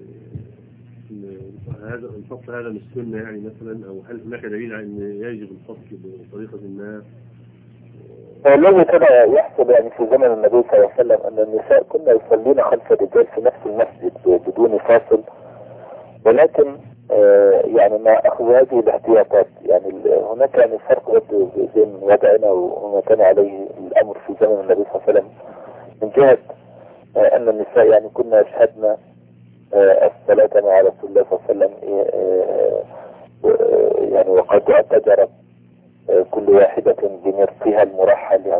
هذا الفصل هذا من السنة يعني مثلا، أو هل هناك دليل على أن يجب الفصل بطريقة ما؟ الذي كان يحصل يعني في زمن النبي صلى الله عليه وسلم أن النساء كنا يصلين خلف الرجال في نفس المسجد بدون فاصل، ولكن يعني مع أخذ هذه الاحتياطات يعني هناك يعني فرق بين وضعنا وما كان عليه الأمر في زمن النبي صلى الله عليه وسلم من جهة أن النساء يعني كنا يشهدن الصلاة مع رسول الله صلى الله عليه وسلم يعني وقد اعتذرت كل واحدة بمرطها المرحل يعني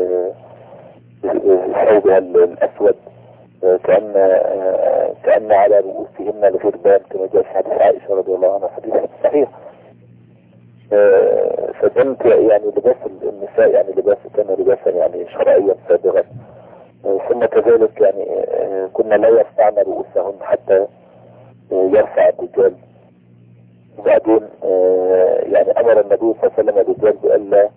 بثوبها الأسود، كأن على رؤوسهن الغربان كما جاء في حديث عائشة رضي الله عنها، حديث صحيح. فكانت يعني لباس النساء يعني كان لباسا يعني شرعيا سابغا. ثم كذلك يعني كنا لا يرفعن رؤوسهن حتى يرفع الرجال. وبعدين يعني أمر النبي صلى الله عليه وسلم الرجال بألا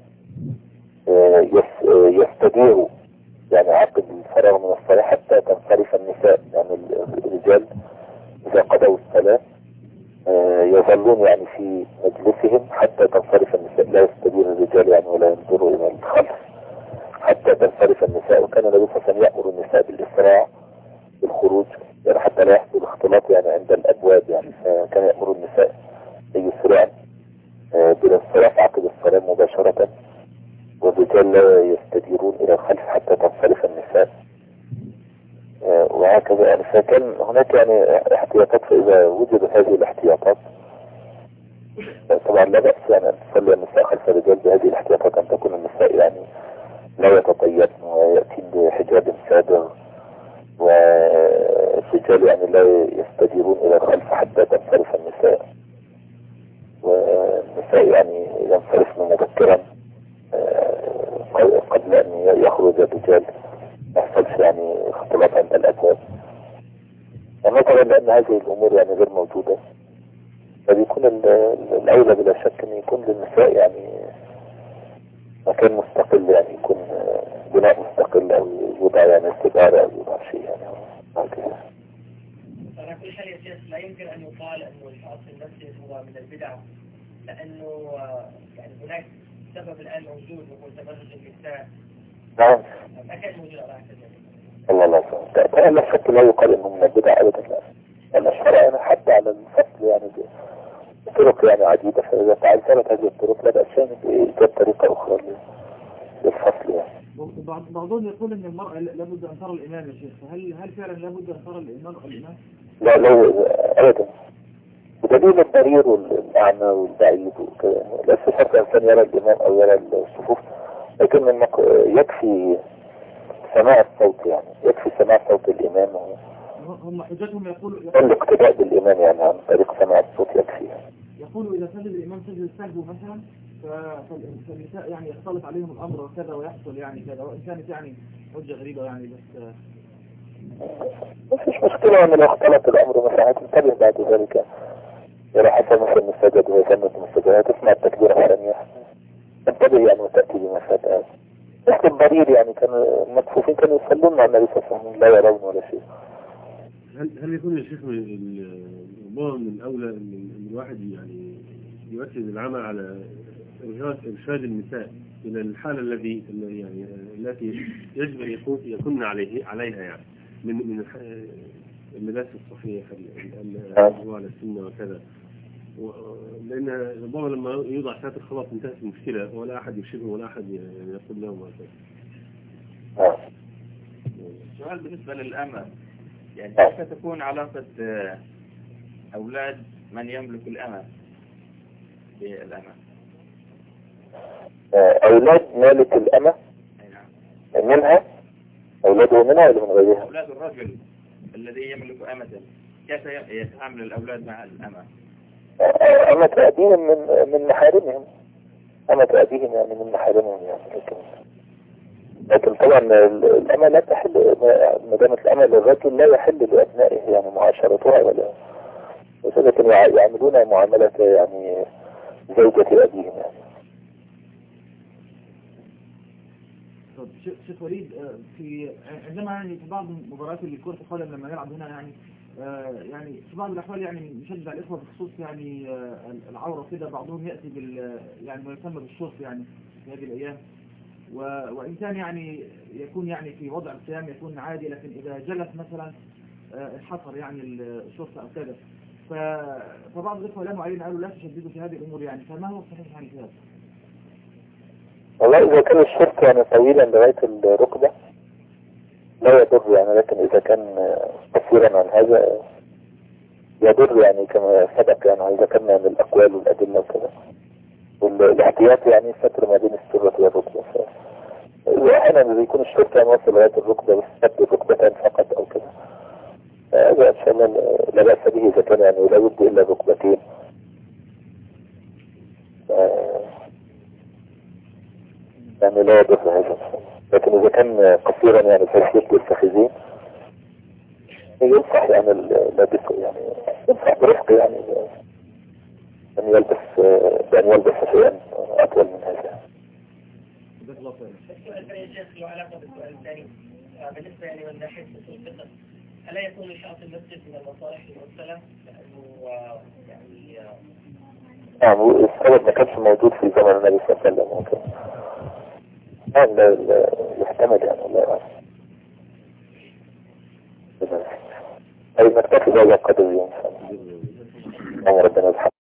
يستديروا يعني عقب الفراغ من الصلاة حتى تنصرف النساء. يعني الرجال إذا قضوا الصلاة يظلون يعني في مجلسهم حتى تنصرف النساء، لا يستدير الرجال يعني ولا ينظروا إلى الخلف حتى تنصرف النساء. وكان النبي صلى الله عليه وسلم يأمر النساء بالإسراع بالخروج يعني حتى لا يحصل اختلاط يعني عند الأبواب. يعني فكان يأمر النساء أن يسرعن بالانصراف عقب الصلاة مباشرة، والرجال لا يستديرون إلى الخلف حتى تنصرف النساء، وهكذا. يعني فكان هناك يعني احتياطات، فإذا وجدت هذه الاحتياطات طبعا لا بأس يعني أن تصلي النساء خلف الرجال بهذه الاحتياطات، أن تكون النساء يعني لا يتطيبن ويأتين بحجاب سابغ، والرجال يعني لا يستديرون إلى الخلف حتى تنصرف النساء، والنساء يعني ينصرفن مبكرا قبل أن يخرج الرجال، ما يحصلش يعني اختلاط عند الأبواب. مثلا لأن هذه الأمور يعني غير موجودة، فبيكون الأولى بلا شك أن يكون للنساء يعني مكان مستقل، يعني يكون بناء مستقل أو يوضع يعني استدارة أو يوضع شيء يعني هكذا. على كل حال يا شيخ لا يمكن أن يقال أنه الحرص النفسي هو من البدع، لأنه يعني هناك سبب الآن موجود وهو تبرج النساء. نعم. ما كان موجود على هكذا. الله لا يفهم. لا شك لا يقال إنه من البدع أبدا، لا. لأن الشرع يعني حتى على الفصل يعني طرق يعني عديدة، فإذا تعذرت هذه الطرق لا بأس يعني بإيجاد طريقة أخرى للفصل يعني. بعضهم يقول ان المرأة لابد ان ترى الامام يا شيخ، هل فعلا لابد ان ترى الامام؟ لا ابدا، بدليل الضرير والاعمى والبعيد وكذا لا شرط الانسان يرى الامام او يرى الصفوف، لكن يكفي سماع الصوت، يعني يكفي سماع صوت الامام. هم حجتهم يقولوا الاقتداء بالامام يعني عن طريق سماع الصوت يكفي. يقولوا اذا سجد الامام سجد السهو مثلا فالنساء يعني يختلط عليهم الامر وكذا ويحصل يعني كذا، وان كانت يعني حجة غريبة يعني بس مفيش مشكلة. ان لو اختلط الامر مثلا هتنتبه بعد ذلك يرى حسن مثل المسجد ويسمى المسجد تسمع التكبير الثانية تنتبه يعني وتأتي بمسجد. بس الضرير يعني كان المكفوفين كانوا يصلون مع النبي صلى الله عليه وسلم لا يرون ولا شيء. هل يكون يا شيخ من الأولى أن الواحد يعني يركز العمل على إرشاد النساء إلى الحالة التي يجب أن يكون عليها يعني من اللباس الصحيح اللي على السنة وكذا، لأن ربما لما يوضع ساتر خلاص انتهت المشكلة ولا أحد يشبه ولا أحد يقول له ما كذا. السؤال بالنسبة للأمة، يعني كيف تكون علاقة أولاد من يملك الأمة بالأمة؟ أولاد مالك الأمة منها أولاده منها ولا من غيرها؟ أولاد الرجل الذي يملك أمة كيف يتعامل الأولاد مع الأمة؟ أمة أبيهم من محارمهم، أمة أبيهم يعني من محارمهم يعني. لكن طبعا الأمة لا تحل ما دامت الأمة للرجل لا يحل لأبنائه يعني معاشرتها ولكن يعملون معاملة يعني زوجة أبيهم يعني. طب شيخ وليد، عندما يعني في بعض مباريات كرة القدم لما يلعب هنا يعني في بعض الأحوال يعني نشجع الإخوة بخصوص يعني العورة كده، بعضهم يأتي يعني ما يسمى بالشرط يعني في هذه الأيام، وإن كان يعني يكون يعني في وضع الصيام يكون عادي، لكن إذا جلس مثلا الحصر يعني الشرطة أو كذا، فبعض الإخوة لهم علينا قالوا لا تشددوا في هذه الأمور يعني، فما هو الصحيح يعني في هذا؟ والله إذا كان الشرط يعني طويلا لغاية الركبة لا يضر يعني، لكن إذا كان قصيرا عن هذا يضر يعني كما سبق يعني، إذا كان من الأقوال والأدلة وكذا والاحتياط يعني فترة ما بين السرة والركبة. وأحيانا بيكون الشرط يعني واصل لغاية الركبة بس تبدو الركبتين فقط أو كذا. هذا إن شاء الله لا بأس به إذا كان يعني لا بد إلا الركبتين. يعني لا يضر هذا. لكن إذا كان قصيرا يعني بحيث يبدو الفخذين ينصح يعني لابسه يعني ينصح برفق يعني أن يلبس شيئا أطول من هذا. السؤال الثاني يا شيخ له علاقة بالسؤال الثاني. بالنسبة يعني من ناحية أصول الفقه ألا يكون إنشاء المسجد من المصالح المرسلة لأنه يعني نعم السبب ما كانش موجود في زمن النبي صلى الله عليه وسلم. نعم لا يحتمل يعني الله أعلم. أي نكتفي بهذا القدر اليوم. ربنا يسلمك.